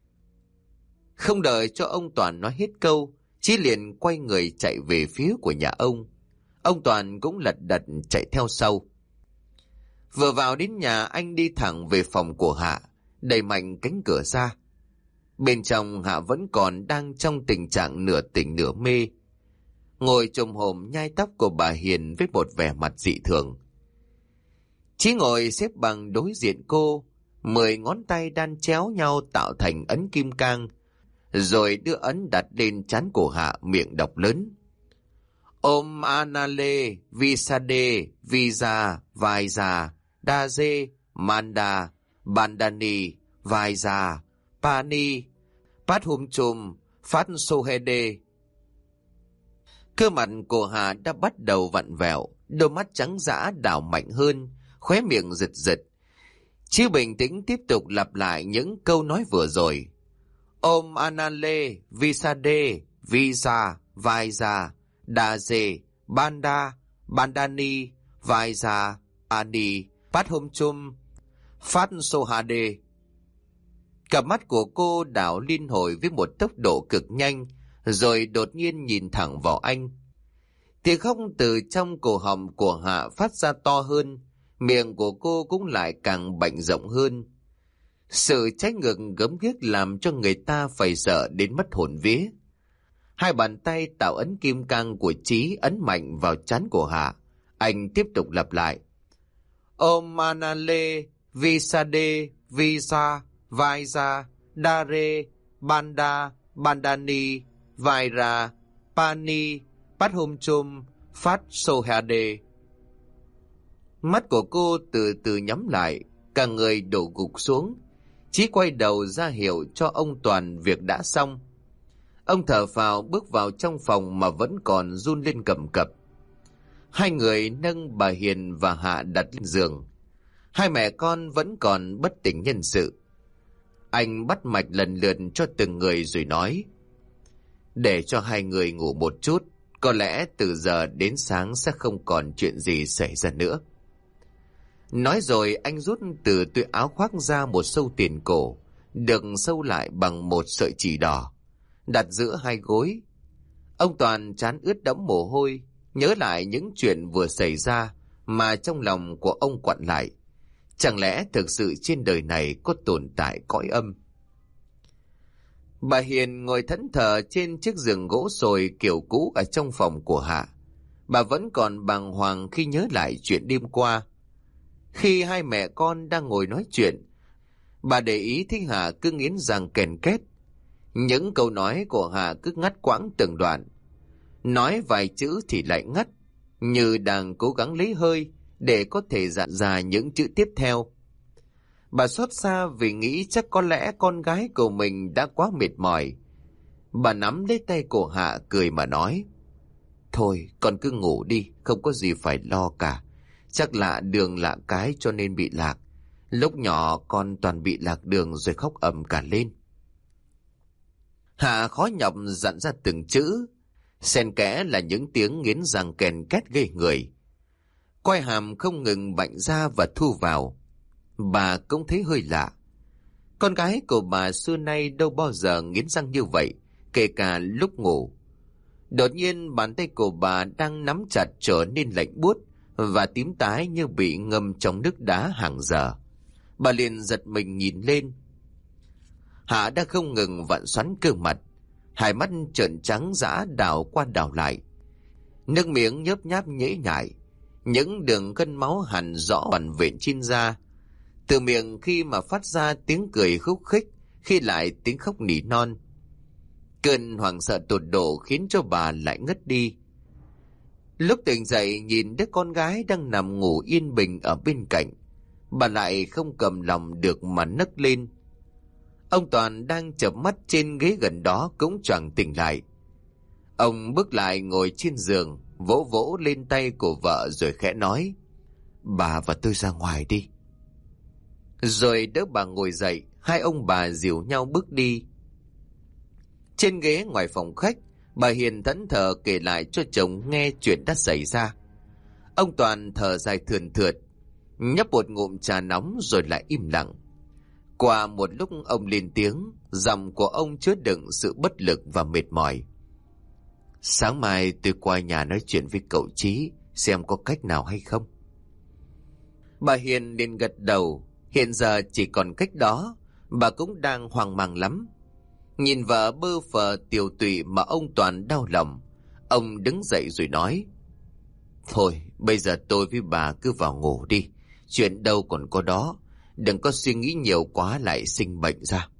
Không đợi cho ông Toàn nói hết câu, Chí liền quay người chạy về phía của nhà ông. Ông Toàn cũng lật đật chạy theo sau. Vừa vào đến nhà, anh đi thẳng về phòng của Hạ, đẩy mạnh cánh cửa ra. Bên trong Hạ vẫn còn đang trong tình trạng nửa tỉnh nửa mê, ngồi chồm hổm nhai tóc của bà Hiền với một vẻ mặt dị thường. Chí ngồi xếp bằng đối diện cô, 10 ngón tay đan chéo nhau tạo thành ấn kim cang, rồi đưa ấn đặt lên trán của Hạ, miệng đọc lớn. Om Anale Visade Visa Vaisa Daze Manda Bandani Vaisa Pani Pathumchum Phát Sohede. Cơ mặt của Hà đã bắt đầu vặn vẹo, đôi mắt trắng dã đảo mạnh hơn, khóe miệng giật giật. Chí bình tĩnh tiếp tục lặp lại những câu nói vừa rồi. Om Anale Visade Visa Vaisa Daze Banda Bandani Vaisa Ani Pathumchum Phát Sohade. Cặp mắt của cô đảo liên hồi với một tốc độ cực nhanh, rồi đột nhiên nhìn thẳng vào anh. Tiếng khóc từ trong cổ họng của Hạ phát ra to hơn, miệng của cô cũng lại càng bệnh rộng hơn. Sự trái ngược gớm ghiếc làm cho người ta phải sợ đến mất hồn vía. Hai bàn tay tạo ấn kim cang của Chí ấn mạnh vào trán của Hạ. Anh tiếp tục lặp lại. Om Anale Visade Visa Vaisa Dare Banda Bandani Vaira Pani Pathumchum Phát Sohade. Mắt của cô từ từ nhắm lại, cả người đổ gục xuống. Chí quay đầu ra hiệu cho ông Toàn việc đã xong. Ông thở phào bước vào trong phòng mà vẫn còn run lên cầm cập. Hai người nâng bà Hiền và Hạ đặt lên giường. Hai mẹ con vẫn còn bất tỉnh nhân sự. Anh bắt mạch lần lượt cho từng người rồi nói. Để cho hai người ngủ một chút, có lẽ từ giờ đến sáng sẽ không còn chuyện gì xảy ra nữa. Nói rồi anh rút từ túi áo khoác ra một sâu tiền cổ, được sâu lại bằng một sợi chỉ đỏ, đặt giữa hai gối. Ông Toàn trán ướt đẫm mồ hôi, nhớ lại những chuyện vừa xảy ra mà trong lòng của ông quặn lại. Chẳng lẽ thực sự trên đời này có tồn tại cõi âm? Bà Hiền ngồi thẫn thờ trên chiếc giường gỗ sồi kiểu cũ ở trong phòng của Hạ. Bà vẫn còn bàng hoàng khi nhớ lại chuyện đêm qua. Khi hai mẹ con đang ngồi nói chuyện, Bà để ý thấy Hà cứ nghiến răng ken két. Những câu nói của Hà cứ ngắt quãng từng đoạn. Nói vài chữ thì lại ngắt, như đang cố gắng lấy hơi để có thể dặn ra những chữ tiếp theo. Bà xót xa vì nghĩ chắc có lẽ con gái của mình đã quá mệt mỏi. Bà nắm lấy tay của Hạ cười mà nói: Thôi con cứ ngủ đi, không có gì phải lo cả. Chắc lạ đường lạ cái cho nên bị lạc. Lúc nhỏ con toàn bị lạc đường rồi khóc ầm cả lên. Hạ khó nhọc dặn ra từng chữ, xen kẽ là những tiếng nghiến răng kèn két ghê người. Quai hàm không ngừng bạnh ra và thu vào. Bà cũng thấy hơi lạ. Con gái của bà xưa nay đâu bao giờ nghiến răng như vậy, kể cả lúc ngủ. Đột nhiên bàn tay của bà đang nắm chặt trở nên lạnh buốt và tím tái như bị ngâm trong nước đá hàng giờ. Bà liền giật mình nhìn lên. Hạ đã không ngừng vặn xoắn cơ mặt, hai mắt trợn trắng dã đảo qua đảo lại. Nước miếng nhớp nháp nhễ nhại, những đường gân máu hằn rõ vằn vện trên da. Từ miệng khi mà phát ra tiếng cười khúc khích, khi lại tiếng khóc nỉ non. Cơn hoảng sợ tột độ khiến cho bà lại ngất đi. Lúc tỉnh dậy nhìn đứa con gái đang nằm ngủ yên bình ở bên cạnh, bà lại không cầm lòng được mà nấc lên. Ông Toàn đang chợp mắt trên ghế gần đó cũng choàng tỉnh lại. Ông bước lại ngồi trên giường, vỗ vỗ lên tay của vợ rồi khẽ nói: Bà và tôi ra ngoài đi. Rồi đỡ bà ngồi dậy, hai ông bà dìu nhau bước đi. Trên ghế ngoài phòng khách, bà Hiền thẫn thờ kể lại cho chồng nghe chuyện đã xảy ra. Ông Toàn thở dài thườn thượt, nhấp một ngụm trà nóng rồi lại im lặng. Qua một lúc ông lên tiếng, giọng của ông chứa đựng sự bất lực và mệt mỏi. Sáng mai tôi qua nhà nói chuyện với cậu Chí, xem có cách nào hay không. Bà Hiền liền gật đầu. Hiện giờ chỉ còn cách đó, bà cũng đang hoang mang lắm. Nhìn vợ bơ phờ tiều tụy mà ông Toàn đau lòng, ông đứng dậy rồi nói: Thôi bây giờ tôi với bà cứ vào ngủ đi, chuyện đâu còn có đó, đừng có suy nghĩ nhiều quá lại sinh bệnh ra.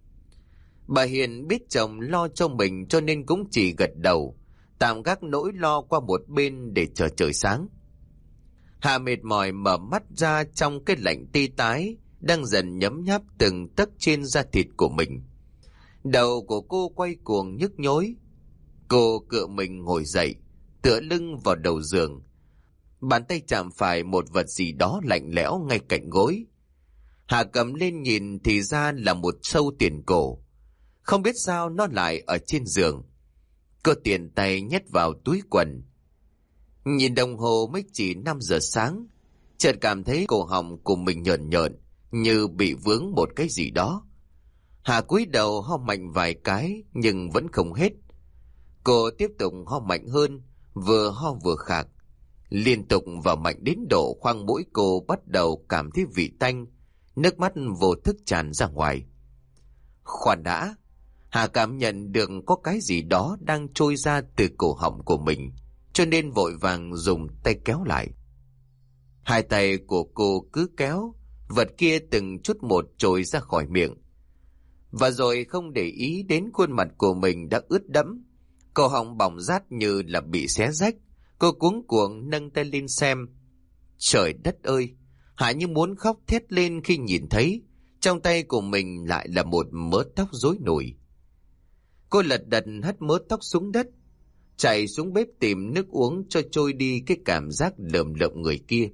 Bà Hiền biết chồng lo cho mình cho nên cũng chỉ gật đầu, tạm gác nỗi lo qua một bên để chờ trời sáng. Hà mệt mỏi mở mắt ra trong cái lạnh tê tái đang dần nhấm nháp từng tấc trên da thịt của mình. Đầu của cô quay cuồng nhức nhối. Cô cựa mình ngồi dậy, tựa lưng vào đầu giường. Bàn tay chạm phải một vật gì đó lạnh lẽo ngay cạnh gối. Hà cầm lên nhìn thì ra là một sâu tiền cổ. Không biết sao nó lại ở trên giường. Cô tiền tay nhét vào túi quần. Nhìn đồng hồ mới chỉ 5 giờ sáng, chợt cảm thấy cổ họng của mình nhợn nhợn, như bị vướng một cái gì đó. Hà cúi đầu ho mạnh vài cái nhưng vẫn không hết. Cô tiếp tục ho mạnh hơn, vừa ho vừa khạc, liên tục và mạnh đến độ khoang mũi cô bắt đầu cảm thấy vị tanh, nước mắt vô thức tràn ra ngoài. Khoan đã, Hà cảm nhận được có cái gì đó đang trôi ra từ cổ họng của mình, cho nên vội vàng dùng tay kéo lại. Hai tay của cô cứ kéo, vật kia từng chút một trồi ra khỏi miệng. Và rồi không để ý đến khuôn mặt của mình đã ướt đẫm, cổ họng bỏng rát như là bị xé rách. Cô cuống cuồng nâng tay lên xem. Trời đất ơi! Hà như muốn khóc thét lên khi nhìn thấy trong tay của mình lại là một mớ tóc rối nùi. Cô lật đật hất mớ tóc xuống đất, chạy xuống bếp tìm nước uống cho trôi đi cái cảm giác lởm lợm người kia.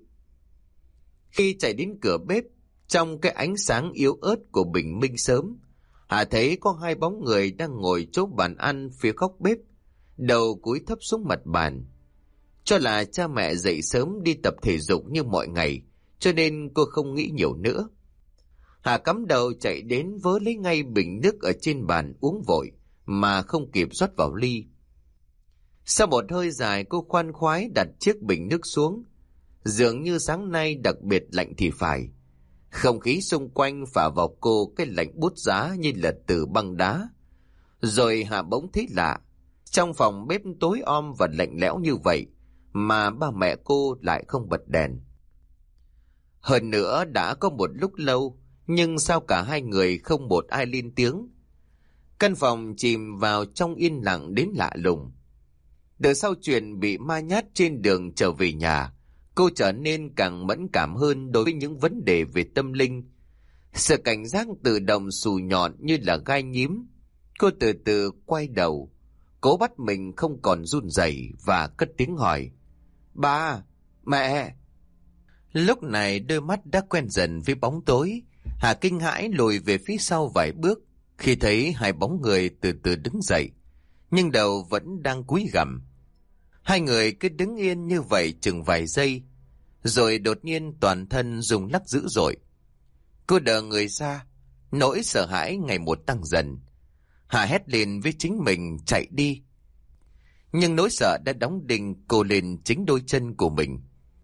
Khi chạy đến cửa bếp, trong cái ánh sáng yếu ớt của bình minh sớm, Hà thấy có hai bóng người đang ngồi chỗ bàn ăn phía góc bếp, đầu cúi thấp xuống mặt bàn. Cho là cha mẹ dậy sớm đi tập thể dục như mọi ngày, cho nên cô không nghĩ nhiều nữa. Hà cắm đầu chạy đến vớ lấy ngay bình nước ở trên bàn uống vội, mà không kịp rót vào ly. Sau một hơi dài, cô khoan khoái đặt chiếc bình nước xuống. Dường như sáng nay đặc biệt lạnh thì phải. Không khí xung quanh phả vào cô cái lạnh buốt giá như là từ băng đá. Rồi Hà bỗng thấy lạ. Trong phòng bếp tối om và lạnh lẽo như vậy, mà ba mẹ cô lại không bật đèn. Hơn nữa đã có một lúc lâu, nhưng sao cả hai người không một ai lên tiếng. Căn phòng chìm vào trong yên lặng đến lạ lùng. Từ sau chuyện bị ma nhát trên đường trở về nhà, cô trở nên càng mẫn cảm hơn đối với những vấn đề về tâm linh. Sự cảnh giác tự động xù nhọn như là gai nhím. Cô từ từ quay đầu, cố bắt mình không còn run rẩy và cất tiếng hỏi: "Ba, mẹ." Lúc này đôi mắt đã quen dần với bóng tối. Hà kinh hãi lùi về phía sau vài bước khi thấy hai bóng người từ từ đứng dậy, nhưng đầu vẫn đang cúi gằm. Hai người cứ đứng yên như vậy chừng vài giây, rồi đột nhiên toàn thân rung lắc dữ dội. Cô đờ người ra, nỗi sợ hãi ngày một tăng dần. Hà hét lên với chính mình chạy đi. Nhưng nỗi sợ đã đóng đinh cô lên chính đôi chân của mình.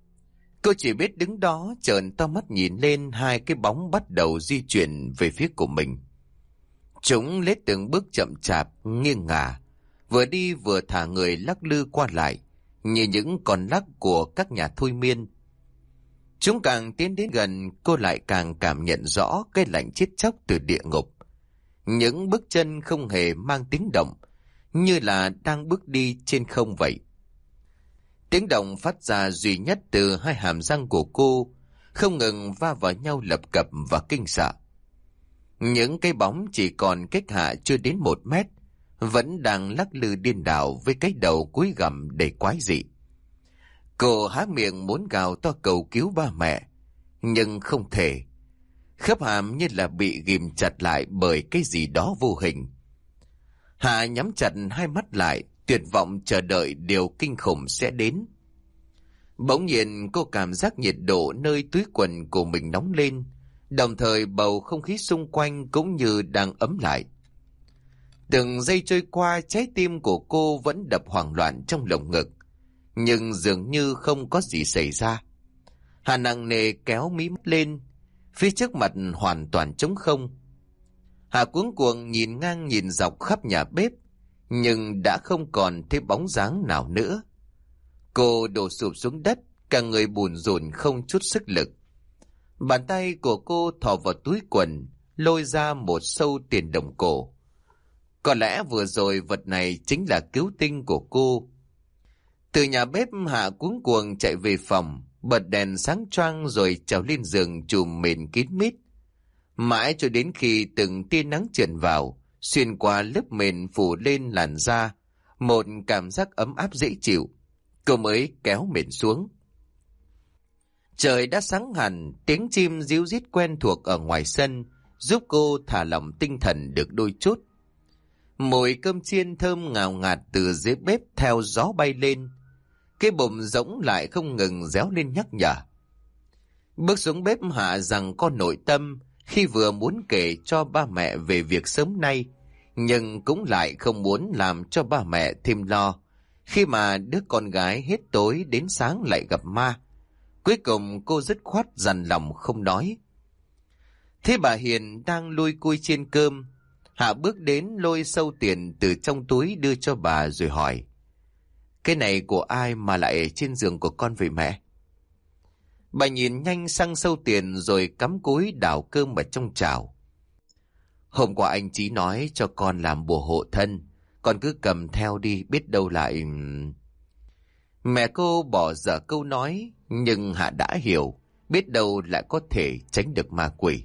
Cô chỉ biết đứng đó trợn to mắt nhìn lên hai cái bóng bắt đầu di chuyển về phía của mình. Chúng lết từng bước chậm chạp, nghiêng ngả, vừa đi vừa thả người lắc lư qua lại, như những con lắc của các nhà thôi miên. Chúng càng tiến đến gần, cô lại càng cảm nhận rõ cái lạnh chết chóc từ địa ngục. Những bước chân không hề mang tiếng động, như là đang bước đi trên không vậy. Tiếng động phát ra duy nhất từ hai hàm răng của cô, không ngừng va vào nhau lập cập và kinh sợ. Những cái bóng chỉ còn cách Hạ chưa đến 1 mét, vẫn đang lắc lư điên đảo với cái đầu cúi gằm đầy quái dị. Cô há miệng muốn gào to cầu cứu ba mẹ, nhưng không thể. Khớp hàm như là bị ghim chặt lại bởi cái gì đó vô hình. Hạ nhắm chặt hai mắt lại, tuyệt vọng chờ đợi điều kinh khủng sẽ đến. Bỗng nhiên cô cảm giác nhiệt độ nơi túi quần của mình nóng lên, đồng thời bầu không khí xung quanh cũng như đang ấm lại. Từng giây trôi qua, trái tim của cô vẫn đập hoảng loạn trong lồng ngực, nhưng dường như không có gì xảy ra. Hà nặng nề kéo mí mắt lên, phía trước mặt hoàn toàn trống không. Hà cuống cuồng nhìn ngang nhìn dọc khắp nhà bếp, nhưng đã không còn thấy bóng dáng nào nữa. Cô đổ sụp xuống đất, cả người bùn rùn không chút sức lực. Bàn tay của cô thò vào túi quần, lôi ra một sâu tiền đồng cổ. Có lẽ vừa rồi vật này chính là cứu tinh của cô. Từ nhà bếp, Hạ cuống cuồng chạy về phòng, bật đèn sáng choang rồi trèo lên giường chùm mền kín mít. Mãi cho đến khi từng tia nắng tràn vào, xuyên qua lớp mền phủ lên làn da, một cảm giác ấm áp dễ chịu, cô mới kéo mền xuống. Trời đã sáng hẳn, tiếng chim ríu rít quen thuộc ở ngoài sân giúp cô thả lỏng tinh thần được đôi chút. Mùi cơm chiên thơm ngào ngạt từ dưới bếp theo gió bay lên. Cái bụng rỗng lại không ngừng réo lên nhắc nhở. Bước xuống bếp, Hạ rằng con nội tâm khi vừa muốn kể cho ba mẹ về việc sớm nay, nhưng cũng lại không muốn làm cho ba mẹ thêm lo khi mà đứa con gái hết tối đến sáng lại gặp ma. Cuối cùng cô dứt khoát dằn lòng không nói. Thế bà Hiền đang lui cui trên cơm, Hạ bước đến lôi sâu tiền từ trong túi đưa cho bà rồi hỏi: "Cái này của ai mà lại trên giường của con vậy mẹ?" Bà nhìn nhanh sang sâu tiền rồi cắm cúi đảo cơm vào trong chảo. "Hôm qua anh Chí nói cho con làm bùa hộ thân, con cứ cầm theo đi, biết đâu lại..." Mẹ cô bỏ dở câu nói, nhưng Hạ đã hiểu, biết đâu lại có thể tránh được ma quỷ.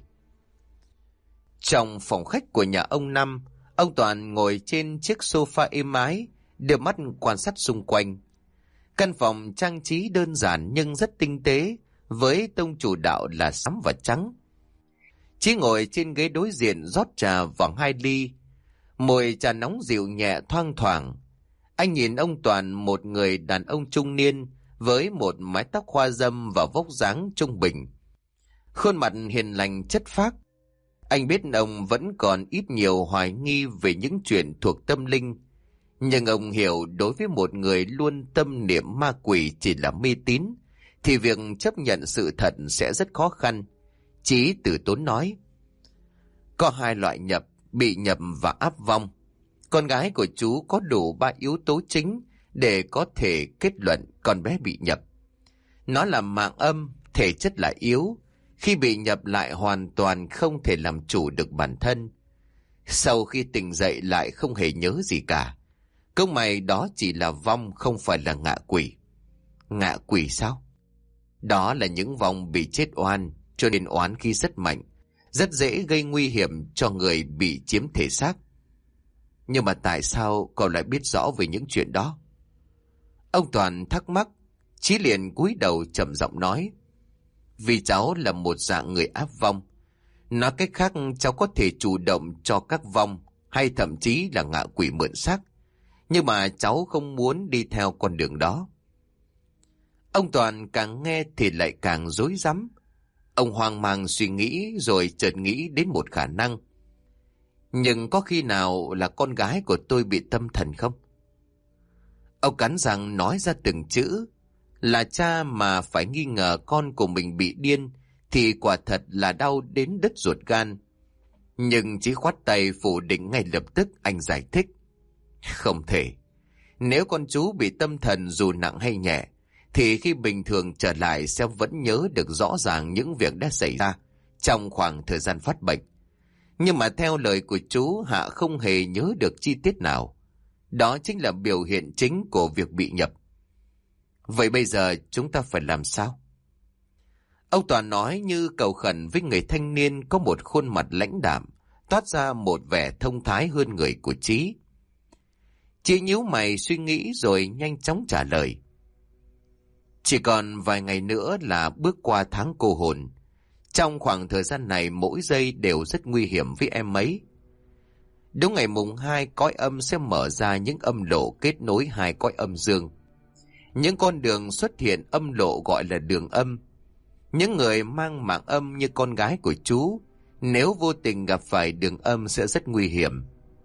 Trong phòng khách của nhà ông Năm, ông Toàn ngồi trên chiếc sofa êm ái, đưa mắt quan sát xung quanh. Căn phòng trang trí đơn giản nhưng rất tinh tế, với tông chủ đạo là sẫm và trắng. Chí ngồi trên ghế đối diện rót trà vào 2 ly. Mùi trà nóng dịu nhẹ thoang thoảng. Anh nhìn ông Toàn, một người đàn ông trung niên với một mái tóc hoa râm và vóc dáng trung bình, khuôn mặt hiền lành chất phác. Anh biết ông vẫn còn ít nhiều hoài nghi về những chuyện thuộc tâm linh, nhưng ông hiểu đối với một người luôn tâm niệm ma quỷ chỉ là mê tín, thì việc chấp nhận sự thật sẽ rất khó khăn. Chí từ tốn nói: "Có 2 loại nhập, bị nhập và áp vong. Con gái của chú có đủ 3 yếu tố chính để có thể kết luận con bé bị nhập. Nó là mạng âm, thể chất là yếu, Khi bị nhập lại hoàn toàn không thể làm chủ được bản thân. Sau khi tỉnh dậy lại không hề nhớ gì cả. Câu mày đó chỉ là vong, không phải là ngạ quỷ. Ngạ quỷ sao? Đó là những vong bị chết oan, cho nên oán khí rất mạnh, rất dễ gây nguy hiểm cho người bị chiếm thể xác. Nhưng mà tại sao cậu lại biết rõ về những chuyện đó? Ông Toàn thắc mắc. Chí liền cúi đầu trầm giọng nói: Vì cháu là một dạng người áp vong. Nói cách khác, cháu có thể chủ động cho các vong hay thậm chí là ngạ quỷ mượn xác. Nhưng mà cháu không muốn đi theo con đường đó. Ông Toàn càng nghe thì lại càng rối rắm. Ông hoang mang suy nghĩ rồi chợt nghĩ đến một khả năng. Nhưng có khi nào là con gái của tôi bị tâm thần không? Ông cắn răng nói ra từng chữ. Là cha mà phải nghi ngờ con của mình bị điên thì quả thật là đau đến đứt ruột gan. Nhưng chỉ khoát tay phủ định ngay lập tức. Anh giải thích: Không thể. Nếu con chú bị tâm thần dù nặng hay nhẹ thì khi bình thường trở lại sẽ vẫn nhớ được rõ ràng những việc đã xảy ra trong khoảng thời gian phát bệnh. Nhưng mà theo lời của chú, Hạ không hề nhớ được chi tiết nào. Đó chính là biểu hiện chính của việc bị nhập. Vậy bây giờ chúng ta phải làm sao? Ông Toàn nói như cầu khẩn với người thanh niên có một khuôn mặt lãnh đạm, toát ra một vẻ thông thái hơn người của Chí. Chí nhíu mày suy nghĩ rồi nhanh chóng trả lời: Chỉ còn vài ngày nữa là bước qua tháng cô hồn. Trong khoảng thời gian này mỗi giây đều rất nguy hiểm với em ấy. Đúng ngày mùng 2, cõi âm sẽ mở ra những âm lộ kết nối hai cõi âm dương. Những con đường xuất hiện âm lộ gọi là đường âm. Những người mang mạng âm như con gái của chú, nếu vô tình gặp phải đường âm sẽ rất nguy hiểm.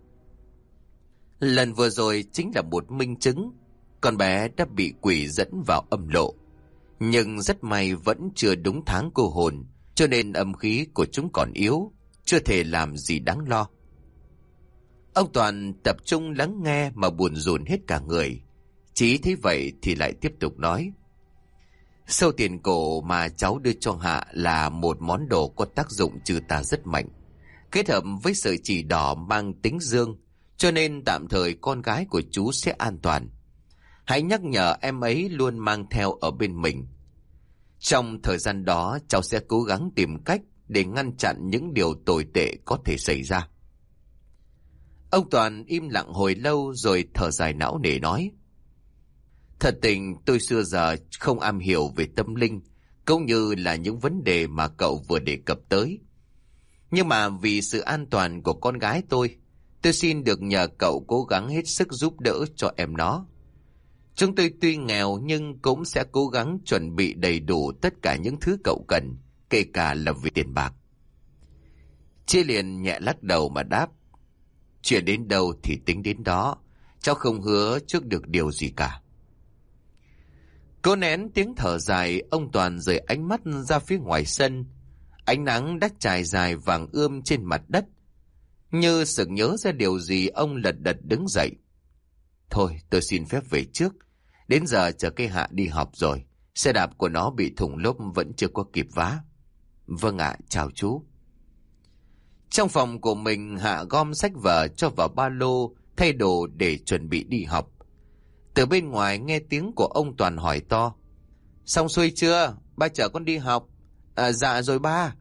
Lần vừa rồi chính là một minh chứng. Con bé đã bị quỷ dẫn vào âm lộ. Nhưng rất may vẫn chưa đúng tháng cô hồn, cho nên âm khí của chúng còn yếu, chưa thể làm gì đáng lo. Ông Toàn tập trung lắng nghe mà buồn rùn hết cả người. Chí thấy vậy thì lại tiếp tục nói: Sâu tiền cổ mà cháu đưa cho Hạ là một món đồ có tác dụng trừ tà rất mạnh, kết hợp với sợi chỉ đỏ mang tính dương, cho nên tạm thời con gái của chú sẽ an toàn. Hãy nhắc nhở em ấy luôn mang theo ở bên mình. Trong thời gian đó cháu sẽ cố gắng tìm cách để ngăn chặn những điều tồi tệ có thể xảy ra. Ông Toàn im lặng hồi lâu rồi thở dài não nề nói: Thật tình tôi xưa giờ không am hiểu về tâm linh, cũng như là những vấn đề mà cậu vừa đề cập tới. Nhưng mà vì sự an toàn của con gái tôi xin được nhờ cậu cố gắng hết sức giúp đỡ cho em nó. Chúng tôi tuy nghèo nhưng cũng sẽ cố gắng chuẩn bị đầy đủ tất cả những thứ cậu cần, kể cả là vì tiền bạc. Chia liền nhẹ lắc đầu mà đáp: Chuyện đến đâu thì tính đến đó, cháu không hứa trước được điều gì cả. Cố nén tiếng thở dài, ông Toàn rời ánh mắt ra phía ngoài sân. Ánh nắng đã trải dài vàng ươm trên mặt đất. Như sực nhớ ra điều gì, ông lật đật đứng dậy. Thôi tôi xin phép về trước. Đến giờ chờ cây Hạ đi học rồi. Xe đạp của nó bị thủng lốp vẫn chưa có kịp vá. Vâng ạ, chào chú. Trong phòng của mình, Hạ gom sách vở cho vào ba lô, thay đồ để chuẩn bị đi học. Từ bên ngoài nghe tiếng của ông Toàn hỏi to: Xong xuôi chưa? Ba chở con đi học. Dạ rồi ba.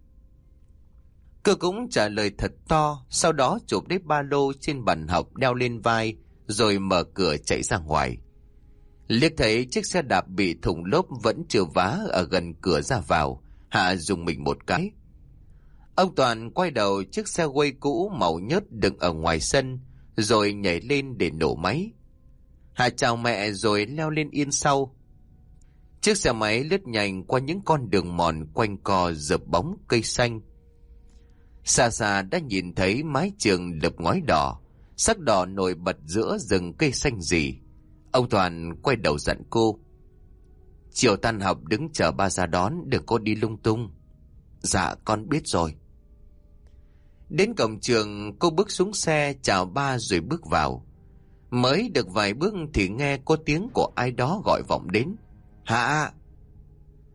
Cô cũng trả lời thật to, sau đó chụp lấy ba lô trên bàn học đeo lên vai, rồi mở cửa chạy ra ngoài. Liếc thấy chiếc xe đạp bị thủng lốp vẫn chưa vá ở gần cửa ra vào, Hạ dùng mình một cái. Ông Toàn quay đầu chiếc xe quay cũ màu nhớt đừng ở ngoài sân, rồi nhảy lên để nổ máy. Hạ chào mẹ rồi leo lên yên sau. Chiếc xe máy lướt nhanh qua những con đường mòn quanh co rợp bóng cây xanh. Xa xa đã nhìn thấy mái trường lợp ngói đỏ, sắc đỏ nổi bật giữa rừng cây xanh rì. Ông Toàn quay đầu dặn cô: Chiều tan học đứng chờ ba ra đón, đừng có đi lung tung. Dạ con biết rồi. Đến cổng trường, cô bước xuống xe chào ba rồi bước vào. Mới được vài bước thì nghe có tiếng của ai đó gọi vọng đến: Hạ!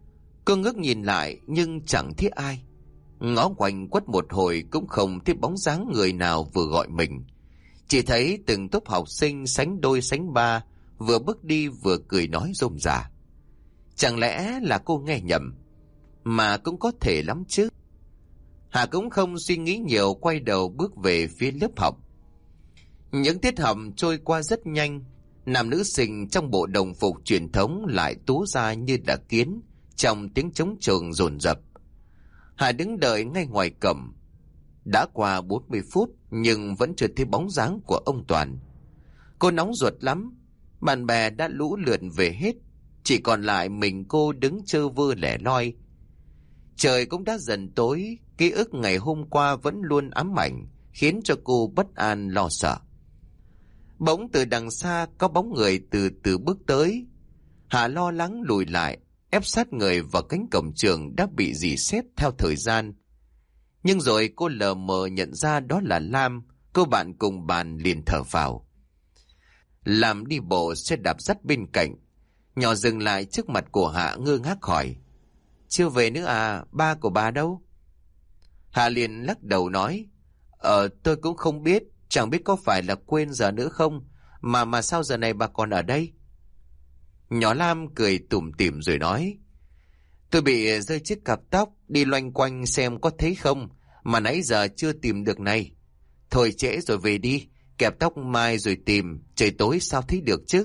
Cô ngước nhìn lại nhưng chẳng thấy ai. Ngó quanh quất một hồi cũng không thấy bóng dáng người nào vừa gọi mình. Chỉ thấy từng tốp học sinh sánh đôi sánh ba vừa bước đi vừa cười nói rôm rả. Chẳng lẽ là cô nghe nhầm? Mà cũng có thể lắm chứ. Hà cũng không suy nghĩ nhiều, quay đầu bước về phía lớp học. Những tiết học trôi qua rất nhanh. Nam nữ sinh trong bộ đồng phục truyền thống lại túa ra như là kiến trong tiếng trống trường dồn dập. Hà đứng đợi ngay ngoài cổng. Đã qua 40 phút nhưng vẫn chưa thấy bóng dáng của ông Toàn. Cô nóng ruột lắm. Bạn bè đã lũ lượt về hết, chỉ còn lại mình cô đứng trơ vơ lẻ loi. Trời cũng đã dần tối, ký ức ngày hôm qua vẫn luôn ám ảnh, khiến cho cô bất an lo sợ. Bỗng từ đằng xa có bóng người từ từ bước tới. Hà lo lắng lùi lại, ép sát người vào cánh cổng trường đã bị rỉ sét theo thời gian. Nhưng rồi cô lờ mờ nhận ra đó là Lam, cô bạn cùng bàn liền thở phào. Lam đi bộ xe đạp dắt bên cạnh, nhỏ dừng lại trước mặt của Hạ ngơ ngác hỏi: Chưa về nữa à, ba của bà đâu? Hạ liền lắc đầu nói: Tôi cũng không biết, chẳng biết có phải là quên giờ nữa không, mà sao giờ này bà còn ở đây? Nhỏ Lam cười tủm tỉm rồi nói: Tôi bị rơi chiếc cặp tóc, đi loanh quanh xem có thấy không, mà nãy giờ chưa tìm được này. Thôi trễ rồi về đi, kẹp tóc mai rồi tìm, trời tối sao thấy được chứ?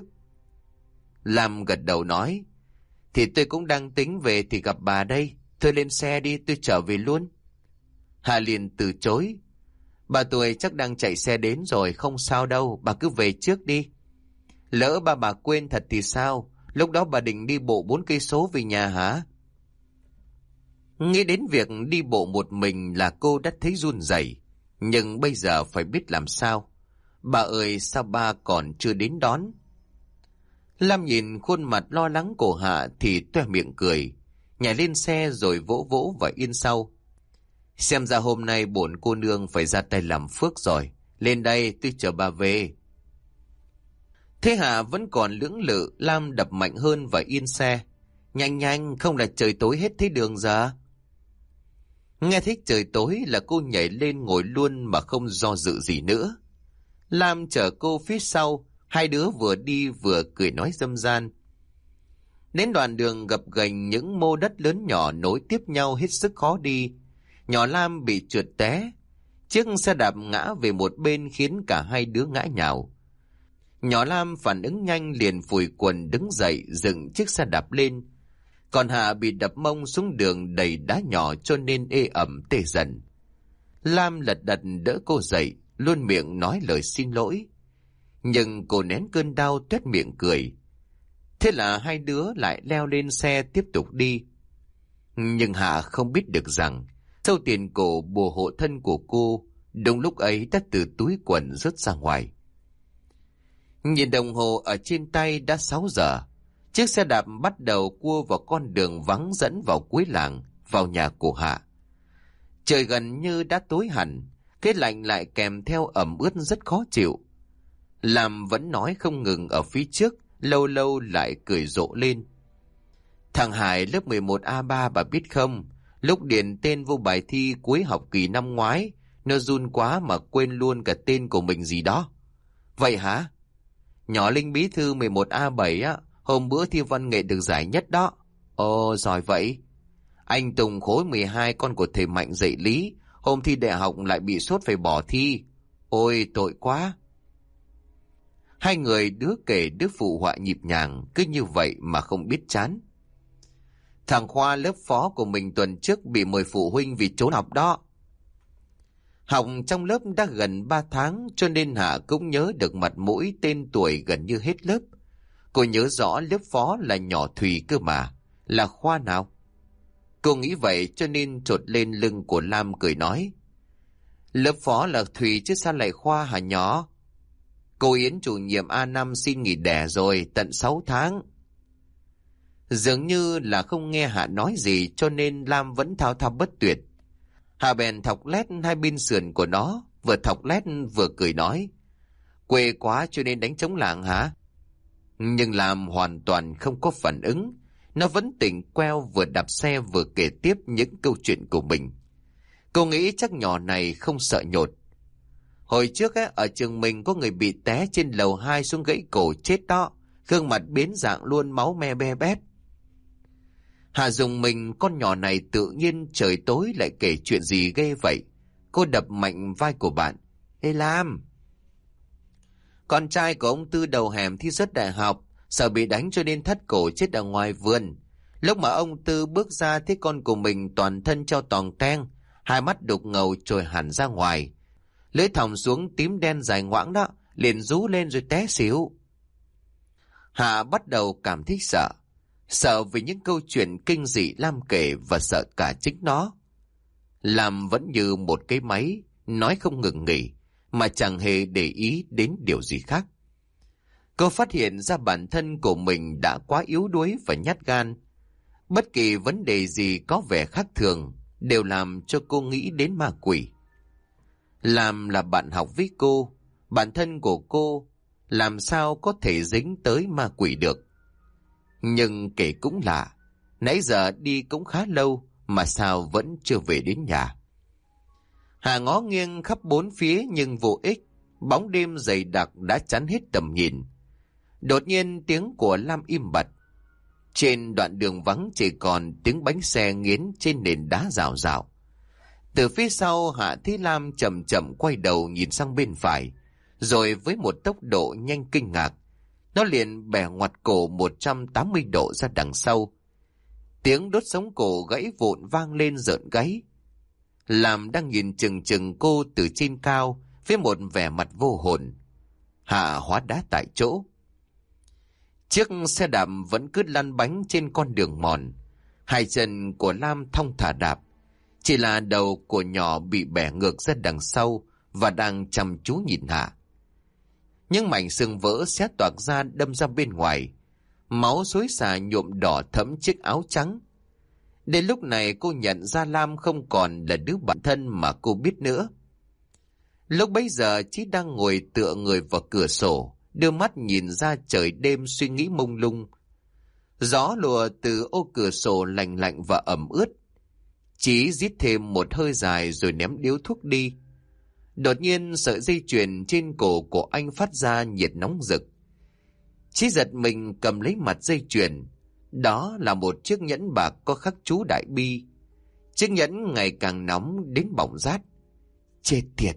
Lam gật đầu nói: Thì tôi cũng đang tính về thì gặp bà đây, thôi lên xe đi, tôi trở về luôn. Hà liền từ chối: Bà tuổi chắc đang chạy xe đến rồi, không sao đâu, bà cứ về trước đi. Lỡ bà quên thật thì sao? Lúc đó bà định đi bộ 4 cây số về nhà hả? Nghĩ đến việc đi bộ một mình là cô đã thấy run rẩy, nhưng bây giờ phải biết làm sao. Bà ơi, sao ba còn chưa đến đón? Lam nhìn khuôn mặt lo lắng của Hạ thì toét miệng cười, nhảy lên xe rồi vỗ vỗ và yên sau. Xem ra hôm nay bổn cô nương phải ra tay làm phước rồi. Lên đây, tôi chở bà về. Thế Hạ vẫn còn lưỡng lự, Lam đập mạnh hơn và yên xe. Nhanh nhanh, không là trời tối hết thấy đường giờ. Nghe thấy trời tối là cô nhảy lên ngồi luôn mà không do dự gì nữa. Lam chở cô phía sau, hai đứa vừa đi vừa cười nói râm ran. Đến đoạn đường gập ghềnh những mô đất lớn nhỏ nối tiếp nhau hết sức khó đi. Nhỏ Lam bị trượt té. Chiếc xe đạp ngã về một bên khiến cả hai đứa ngã nhào. Nhỏ Lam phản ứng nhanh liền phủi quần đứng dậy dựng chiếc xe đạp lên. Còn Hạ bị đập mông xuống đường đầy đá nhỏ cho nên ê ẩm tê dần. Lam lật đật đỡ cô dậy, luôn miệng nói lời xin lỗi. Nhưng cô nén cơn đau tuét miệng cười. Thế là hai đứa lại leo lên xe tiếp tục đi. Nhưng Hạ không biết được rằng sâu tiền cổ bùa hộ thân của cô đúng lúc ấy đã từ túi quần rớt ra ngoài. Nhìn đồng hồ ở trên tay đã 6 giờ. Chiếc xe đạp bắt đầu cua vào con đường vắng dẫn vào cuối làng, vào nhà của Hạ. Trời gần như đã tối hẳn, cái lạnh lại kèm theo ẩm ướt rất khó chịu. Lam vẫn nói không ngừng ở phía trước, lâu lâu lại cười rộ lên. Thằng Hải lớp 11A3 bà biết không, lúc điền tên vô bài thi cuối học kỳ năm ngoái, nó run quá mà quên luôn cả tên của mình gì đó. Vậy hả? Nhỏ Linh bí thư 11A7 á, hôm bữa thi văn nghệ được giải nhất đó. Ồ, giỏi vậy. Anh Tùng khối 12 con của thầy Mạnh dạy lý, hôm thi đại học lại bị sốt phải bỏ thi. Ôi, tội quá. Hai người đứa kể đứa phụ họa nhịp nhàng, cứ như vậy mà không biết chán. Thằng Khoa lớp phó của mình tuần trước bị mời phụ huynh vì trốn học đó. Học trong lớp đã gần 3 tháng cho nên Hạ cũng nhớ được mặt mũi tên tuổi gần như hết lớp. Cô nhớ rõ lớp phó là nhỏ Thùy cơ mà, là Khoa nào? Cô nghĩ vậy cho nên trột lên lưng của Lam cười nói. Lớp phó là Thùy chứ sao lại Khoa hả nhỏ? Cô Yến chủ nhiệm A5 xin nghỉ đẻ rồi tận 6 tháng. Dường như là không nghe Hạ nói gì cho nên Lam vẫn thao thao bất tuyệt. Hạ bèn thọc lét hai bên sườn của nó, vừa thọc lét vừa cười nói. Quê quá cho nên đánh trống làng hả? Nhưng Lam hoàn toàn không có phản ứng. Nó vẫn tỉnh queo, vừa đạp xe vừa kể tiếp những câu chuyện của mình. Cô nghĩ chắc nhỏ này không sợ nhột. Hồi trước ở trường mình có người bị té trên lầu 2 xuống gãy cổ chết đó. Gương mặt biến dạng luôn, máu me be bét. Hạ dùng mình, con nhỏ này tự nhiên trời tối lại kể chuyện gì ghê vậy. Cô đập mạnh vai của bạn. Ê Lam! Con trai của ông Tư đầu hẻm thi rớt đại học, sợ bị đánh cho nên thắt cổ chết ở ngoài vườn. Lúc mà ông Tư bước ra thấy con của mình toàn thân treo toòng teng, hai mắt đục ngầu trồi hẳn ra ngoài. Lưỡi thòng xuống tím đen dài ngoãng đó, liền rú lên rồi té xỉu. Hạ bắt đầu cảm thấy sợ. Sợ vì những câu chuyện kinh dị Lam kể và sợ cả chính nó. Lam vẫn như một cái máy, nói không ngừng nghỉ, mà chẳng hề để ý đến điều gì khác. Cô phát hiện ra bản thân của mình đã quá yếu đuối và nhát gan. Bất kỳ vấn đề gì có vẻ khác thường đều làm cho cô nghĩ đến ma quỷ. Lam là bạn học với cô, bản thân của cô làm sao có thể dính tới ma quỷ được. Nhưng kể cũng lạ, nãy giờ đi cũng khá lâu mà sao vẫn chưa về đến nhà. Hà ngó nghiêng khắp bốn phía nhưng vô ích, bóng đêm dày đặc đã chắn hết tầm nhìn. Đột nhiên tiếng của Lam im bặt. Trên đoạn đường vắng chỉ còn tiếng bánh xe nghiến trên nền đá rào rào. Từ phía sau Hạ thấy Lam chậm chậm quay đầu nhìn sang bên phải, rồi với một tốc độ nhanh kinh ngạc, nó liền bẻ ngoặt cổ 180 độ ra đằng sau. Tiếng đốt sống cổ gãy vụn vang lên rợn gáy. Lam đang nhìn chừng chừng cô từ trên cao với một vẻ mặt vô hồn. Hạ hóa đá tại chỗ. Chiếc xe đạp vẫn cứ lăn bánh trên con đường mòn. Hai chân của Lam thong thả đạp. Chỉ là đầu của nhỏ bị bẻ ngược ra đằng sau và đang chăm chú nhìn Hạ. Những mảnh xương vỡ xé toạc ra đâm ra bên ngoài. Máu xối xả nhuộm đỏ thẫm chiếc áo trắng. Đến lúc này cô nhận ra Lam không còn là đứa bạn thân mà cô biết nữa. Lúc bấy giờ Chí đang ngồi tựa người vào cửa sổ, đưa mắt nhìn ra trời đêm suy nghĩ mông lung. Gió lùa từ ô cửa sổ lạnh lạnh và ẩm ướt. Chí rít thêm một hơi dài rồi ném điếu thuốc đi. Đột nhiên sợi dây chuyền trên cổ của anh phát ra nhiệt nóng rực. Chí giật mình cầm lấy mặt dây chuyền. Đó là một chiếc nhẫn bạc có khắc chú Đại Bi. Chiếc nhẫn ngày càng nóng đến bỏng rát. Chết tiệt!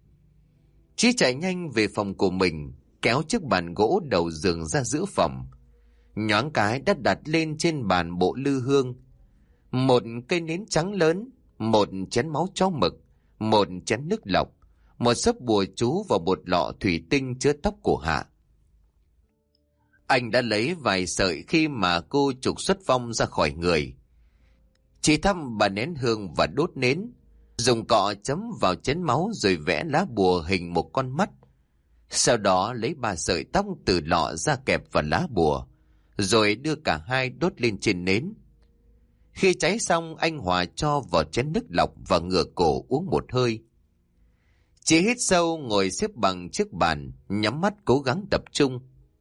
Chí chạy nhanh về phòng của mình, kéo chiếc bàn gỗ đầu giường ra giữa phòng. Nhoáng cái đã đặt lên trên bàn bộ lư hương. Một cây nến trắng lớn, một chén máu chó mực, một chén nước lọc, một sấp bùa chú và một lọ thủy tinh chứa tóc của Hạ. Anh đã lấy vài sợi khi mà cô trục xuất vong ra khỏi người. Chỉ thăm bà nén hương và đốt nến, dùng cọ chấm vào chén máu rồi vẽ lá bùa hình một con mắt. Sau đó lấy 3 sợi tóc từ lọ ra kẹp vào lá bùa, rồi đưa cả hai đốt lên trên nến. Khi cháy xong anh hòa cho vào chén nước lọc và ngửa cổ uống một hơi. Chị hít sâu ngồi xếp bằng chiếc bàn, nhắm mắt cố gắng tập trung.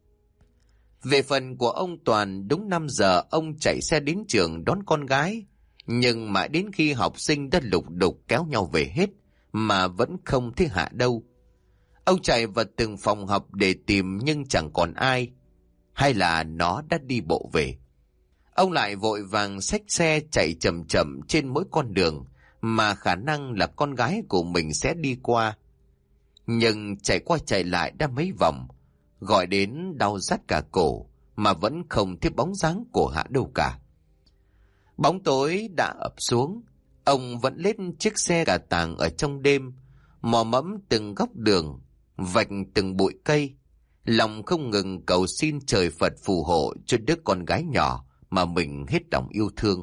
Về phần của ông Toàn, đúng 5 giờ ông chạy xe đến trường đón con gái. Nhưng mãi đến khi học sinh đã lục đục kéo nhau về hết mà vẫn không thấy Hạ đâu. Ông chạy vào từng phòng học để tìm nhưng chẳng còn ai. Hay là nó đã đi bộ về. Ông lại vội vàng xách xe chạy chậm chậm trên mỗi con đường mà khả năng là con gái của mình sẽ đi qua. Nhưng chạy qua chạy lại đã mấy vòng, gọi đến đau rát cả cổ mà vẫn không thấy bóng dáng của Hạ đâu cả. Bóng tối đã ập xuống, ông vẫn lên chiếc xe cả tàng ở trong đêm, mò mẫm từng góc đường, vạch từng bụi cây, lòng không ngừng cầu xin trời Phật phù hộ cho đứa con gái nhỏ mà mình hết lòng yêu thương.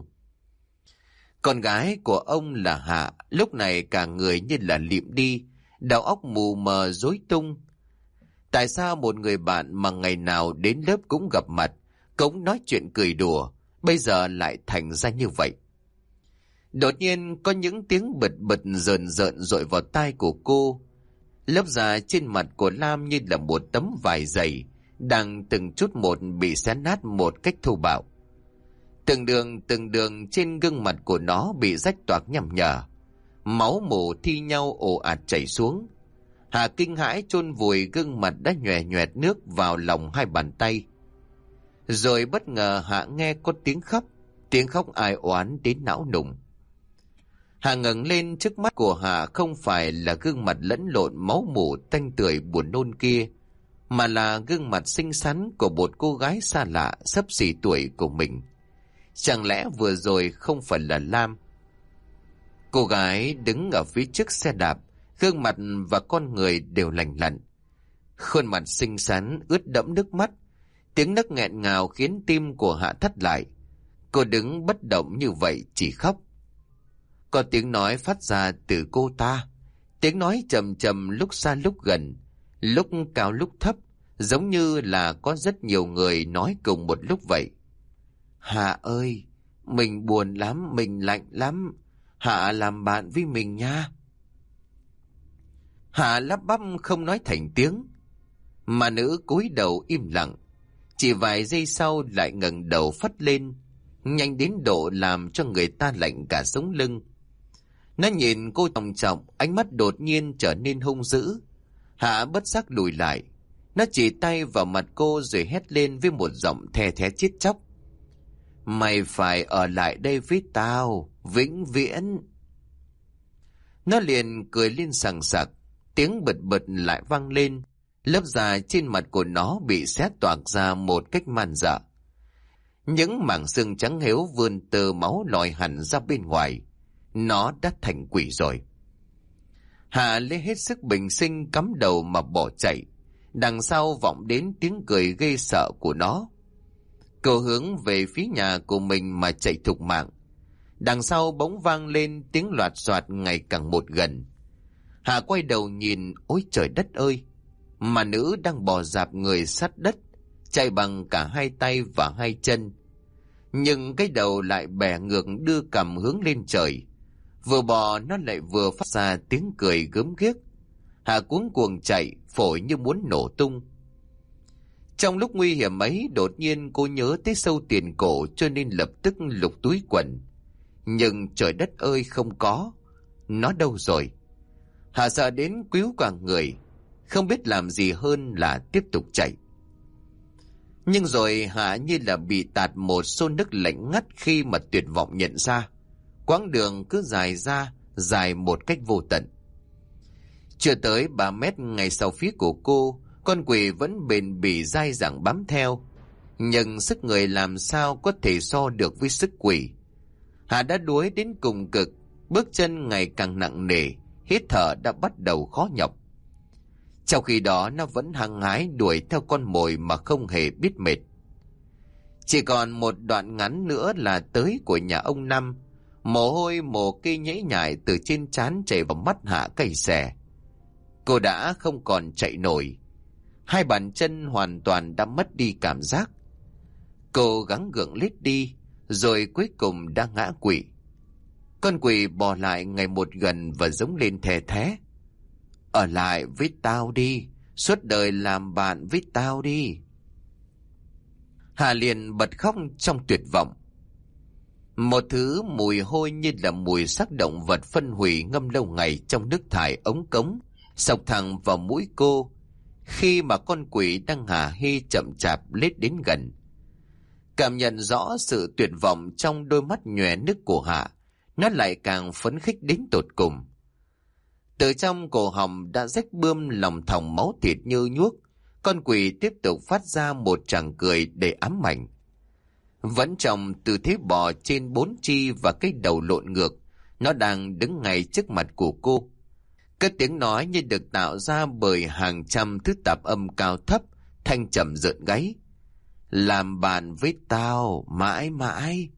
Con gái của ông là Hạ, lúc này cả người như là lịm đi, đầu óc mù mờ rối tung. Tại sao một người bạn mà ngày nào đến lớp cũng gặp mặt, cũng nói chuyện cười đùa, bây giờ lại thành ra như vậy? Đột nhiên có những tiếng bật bật rờn rợn dội vào tai của cô. Lớp da trên mặt của Lam như là một tấm vải dày, đang từng chút một bị xé nát một cách thô bạo. Từng đường trên gương mặt của nó bị rách toạc nhằm nhở. Máu mủ thi nhau ồ ạt chảy xuống. Hà kinh hãi chôn vùi gương mặt đã nhòe nhoẹt nước vào lòng hai bàn tay. Rồi bất ngờ Hạ nghe có tiếng khóc ai oán đến não nùng. Hà ngẩng lên, trước mắt của Hà không phải là gương mặt lẫn lộn máu mủ tanh tưởi buồn nôn kia, mà là gương mặt xinh xắn của một cô gái xa lạ xấp xỉ tuổi của mình. Chẳng lẽ vừa rồi không phải là Lam? Cô gái đứng ở phía trước xe đạp, gương mặt và con người đều lành lặn. Khuôn mặt xinh xắn ướt đẫm nước mắt, tiếng nấc nghẹn ngào khiến tim của Hạ thắt lại. Cô đứng bất động như vậy chỉ khóc. Có tiếng nói phát ra từ cô ta, tiếng nói trầm trầm lúc xa lúc gần, lúc cao lúc thấp, giống như là có rất nhiều người nói cùng một lúc vậy. Hạ ơi, mình buồn lắm, mình lạnh lắm, Hạ làm bạn với mình nha. Hạ lắp bắp không nói thành tiếng, mà nữ cúi đầu im lặng. Chỉ vài giây sau lại ngẩng đầu phất lên, nhanh đến độ làm cho người ta lạnh cả sống lưng. Nó nhìn cô trọng trọng, ánh mắt đột nhiên trở nên hung dữ. Hạ bất giác lùi lại. Nó chỉ tay vào mặt cô rồi hét lên với một giọng the thé chết chóc. Mày phải ở lại đây với tao, vĩnh viễn. Nó liền cười lên sằng sặc, tiếng bật bật lại vang lên. Lớp da trên mặt của nó bị xé toạc ra một cách man dợ. Những mảng xương trắng héo vươn từ máu lòi hẳn ra bên ngoài. Nó đã thành quỷ rồi. Hạ lấy hết sức bình sinh cắm đầu mà bỏ chạy. Đằng sau vọng đến tiếng cười ghê sợ của nó. Cô hướng về phía nhà của mình mà chạy thục mạng. Đằng sau bỗng vang lên tiếng loạt soạt ngày càng một gần. Hạ quay đầu nhìn, ôi trời đất ơi! Mà nữ đang bò dạp người sát đất, chạy bằng cả hai tay và hai chân. Nhưng cái đầu lại bẻ ngược đưa cằm hướng lên trời. Vừa bò nó lại vừa phát ra tiếng cười gớm ghiếc. Hạ cuống cuồng chạy, phổi như muốn nổ tung. Trong lúc nguy hiểm ấy, đột nhiên cô nhớ tới sâu tiền cổ cho nên lập tức lục túi quần. Nhưng trời đất ơi không có. Nó đâu rồi? Hạ sợ đến quýu cả người, không biết làm gì hơn là tiếp tục chạy. Nhưng rồi Hạ như là bị tạt một xô nước lạnh ngắt khi mà tuyệt vọng nhận ra. Quãng đường cứ dài ra, dài một cách vô tận. Chưa tới 3 mét ngay sau phía của cô, con quỷ vẫn bền bỉ dai dẳng bám theo. Nhưng sức người làm sao có thể so được với sức quỷ. Hạ đã đuối đến cùng cực, bước chân ngày càng nặng nề, hít thở đã bắt đầu khó nhọc. Trong khi đó nó vẫn hăng hái đuổi theo con mồi mà không hề biết mệt. Chỉ còn một đoạn ngắn nữa là tới của nhà ông Năm. Mồ hôi mồ kê nhễ nhại từ trên trán chảy vào mắt Hạ cay xè. Cô đã không còn chạy nổi. Hai bàn chân hoàn toàn đã mất đi cảm giác. Cô gắng gượng lết đi, rồi cuối cùng đã ngã quỵ. Con quỷ bò lại ngày một gần và giống lên thè thé. Ở lại với tao đi, suốt đời làm bạn với tao đi. Hà liền bật khóc trong tuyệt vọng. Một thứ mùi hôi như là mùi xác động vật phân hủy ngâm lâu ngày trong nước thải ống cống xộc thẳng vào mũi cô khi mà con quỷ đang hả hê chậm chạp lết đến gần. Cảm nhận rõ sự tuyệt vọng trong đôi mắt nhòe nước của Hạ, nó lại càng phấn khích đến tột cùng. Từ trong cổ họng đã rách bươm lòng thòng máu thịt như nhuốc, con quỷ tiếp tục phát ra một tràng cười để ám ảnh. Vẫn trong tư thế bò trên 4 chi và cái đầu lộn ngược, nó đang đứng ngay trước mặt của cô. Cái tiếng nói như được tạo ra bởi hàng trăm thứ tạp âm cao thấp, thanh trầm rợn gáy. Làm bạn với tao mãi mãi.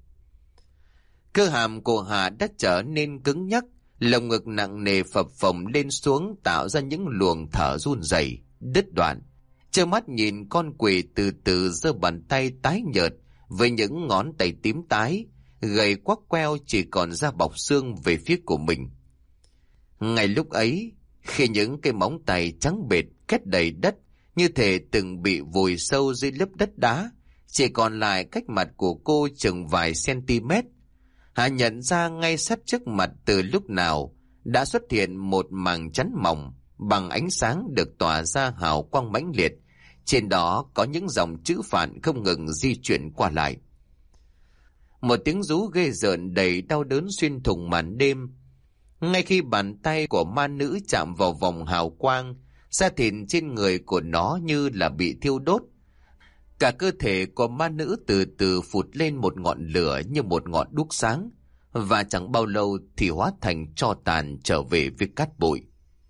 Cơ hàm của Hà đã trở nên cứng nhắc, lồng ngực nặng nề phập phồng lên xuống tạo ra những luồng thở run rẩy, đứt đoạn. Trơ mắt nhìn con quỷ từ từ giơ bàn tay tái nhợt với những ngón tay tím tái, gầy quắc queo chỉ còn da bọc xương về phía của mình. Ngay lúc ấy, khi những cái móng tay trắng bệt kết đầy đất như thể từng bị vùi sâu dưới lớp đất đá, chỉ còn lại cách mặt của cô chừng vài cm. Hà nhận ra ngay sát trước mặt từ lúc nào đã xuất hiện một màng chắn mỏng bằng ánh sáng được tỏa ra hào quang mãnh liệt. Trên đó có những dòng chữ phạn không ngừng di chuyển qua lại. Một tiếng rú ghê rợn đầy đau đớn xuyên thủng màn đêm. Ngay khi bàn tay của ma nữ chạm vào vòng hào quang, da thịt trên người của nó như là bị thiêu đốt. Cả cơ thể của ma nữ từ từ phụt lên một ngọn lửa như một ngọn đuốc sáng, và chẳng bao lâu thì hóa thành tro tàn trở về với cát bụi.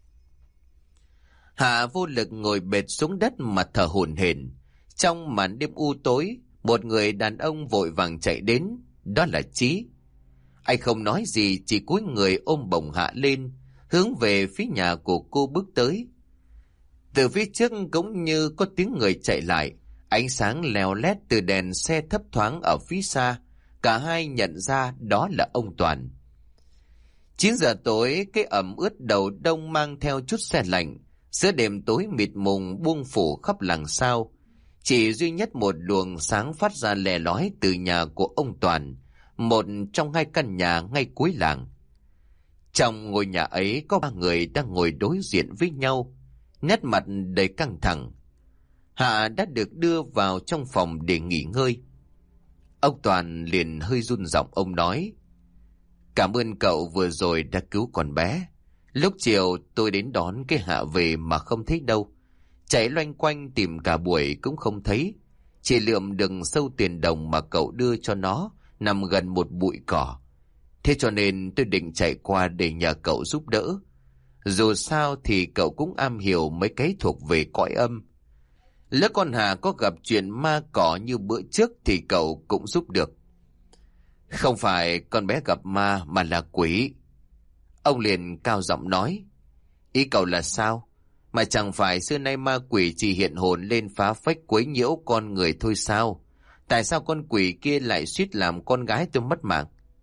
Hạ vô lực ngồi bệt xuống đất mà thở hổn hển. Trong màn đêm u tối, một người đàn ông vội vàng chạy đến, đó là Chí. Anh không nói gì, chỉ cúi người ôm bổng Hạ lên, hướng về phía nhà của cô bước tới. Từ phía trước cũng như có tiếng người chạy lại, ánh sáng leo lét từ đèn xe thấp thoáng ở phía xa. Cả hai nhận ra đó là ông Toàn. 9 giờ tối, cái ẩm ướt đầu đông mang theo chút se lạnh. Giữa đêm tối mịt mùng buông phủ khắp làng sao, chỉ duy nhất một luồng sáng phát ra lè lói từ nhà của ông Toàn, một trong hai căn nhà ngay cuối làng. Trong ngôi nhà ấy có 3 người đang ngồi đối diện với nhau, nét mặt đầy căng thẳng. Hạ đã được đưa vào trong phòng để nghỉ ngơi. Ông Toàn liền hơi run giọng, ông nói: "Cảm ơn cậu vừa rồi đã cứu con bé. Lúc chiều tôi đến đón cái Hạ về mà không thấy đâu. Chạy loanh quanh tìm cả buổi cũng không thấy. Chỉ lượm được sâu tiền đồng mà cậu đưa cho nó nằm gần một bụi cỏ. Thế cho nên tôi định chạy qua để nhờ cậu giúp đỡ. Dù sao thì cậu cũng am hiểu mấy cái thuộc về cõi âm. Lỡ con Hà có gặp chuyện ma cỏ như bữa trước thì cậu cũng giúp được." "Không phải con bé gặp ma mà là quỷ." Ông liền cao giọng nói: "Ý cậu là sao? Mà chẳng phải xưa nay ma quỷ chỉ hiện hồn lên phá phách quấy nhiễu con người thôi sao? Tại sao con quỷ kia lại suýt làm con gái tôi mất mạng?"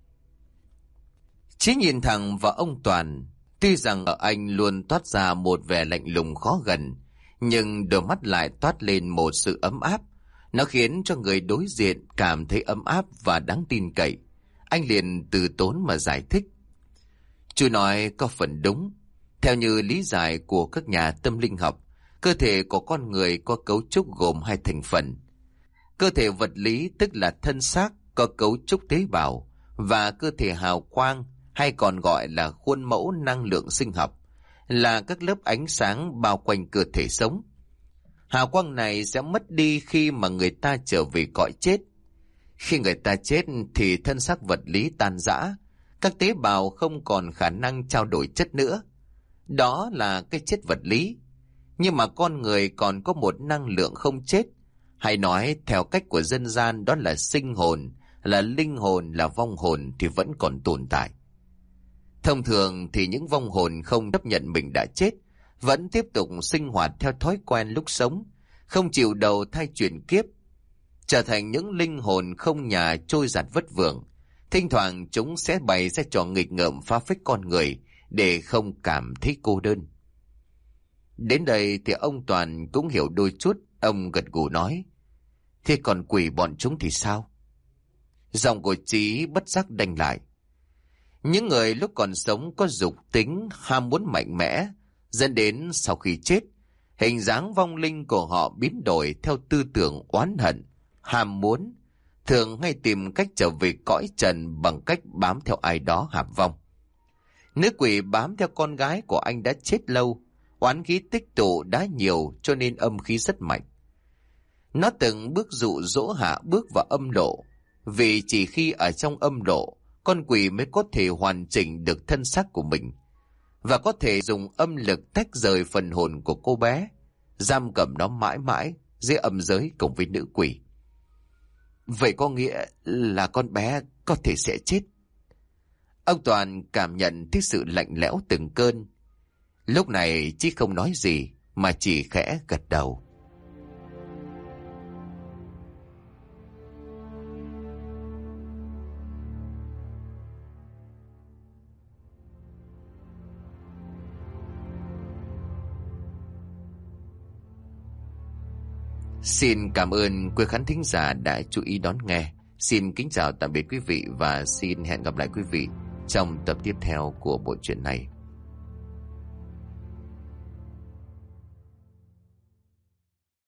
Chí nhìn thẳng vào ông Toàn. Tuy rằng ở anh luôn toát ra một vẻ lạnh lùng khó gần, nhưng đôi mắt lại toát lên một sự ấm áp. Nó khiến cho người đối diện cảm thấy ấm áp và đáng tin cậy. Anh liền từ tốn mà giải thích: "Chú nói có phần đúng. Theo như lý giải của các nhà tâm linh học, cơ thể của con người có cấu trúc gồm 2 thành phần. Cơ thể vật lý tức là thân xác có cấu trúc tế bào, và cơ thể hào quang hay còn gọi là khuôn mẫu năng lượng sinh học là các lớp ánh sáng bao quanh cơ thể sống. Hào quang này sẽ mất đi khi mà người ta trở về cõi chết. Khi người ta chết thì thân xác vật lý tan rã, các tế bào không còn khả năng trao đổi chất nữa. Đó là cái chết vật lý. Nhưng mà con người còn có một năng lượng không chết, hay nói theo cách của dân gian đó là sinh hồn, là linh hồn, là vong hồn thì vẫn còn tồn tại. Thông thường thì những vong hồn không chấp nhận mình đã chết, vẫn tiếp tục sinh hoạt theo thói quen lúc sống, không chịu đầu thai chuyển kiếp, trở thành những linh hồn không nhà trôi giạt vất vưởng. Thỉnh thoảng chúng sẽ bày ra trò nghịch ngợm phá phách con người để không cảm thấy cô đơn." Đến đây thì ông Toàn cũng hiểu đôi chút, ông gật gù nói: "Thế còn quỷ bọn chúng thì sao?" Giọng của Chí bất giác đanh lại. Những người lúc còn sống có dục tính, ham muốn mạnh mẽ, dẫn đến sau khi chết, hình dáng vong linh của họ biến đổi theo tư tưởng oán hận, ham muốn, thường hay tìm cách trở về cõi trần bằng cách bám theo ai đó hạp vong. Nữ quỷ bám theo con gái của anh đã chết lâu, oán khí tích tụ đã nhiều cho nên âm khí rất mạnh. Nó từng bước dụ dỗ Hạ bước vào âm lộ, vì chỉ khi ở trong âm lộ, con quỷ mới có thể hoàn chỉnh được thân xác của mình, và có thể dùng âm lực tách rời phần hồn của cô bé, giam cầm nó mãi mãi dưới âm giới cùng với nữ quỷ. "Vậy có nghĩa là con bé có thể sẽ chết?" Ông Toàn cảm nhận thấy sự lạnh lẽo từng cơn. Lúc này Chí không nói gì mà chỉ khẽ gật đầu. Xin cảm ơn quý khán thính giả đã chú ý đón nghe. Xin kính chào tạm biệt quý vị và xin hẹn gặp lại quý vị trong tập tiếp theo của bộ truyện này.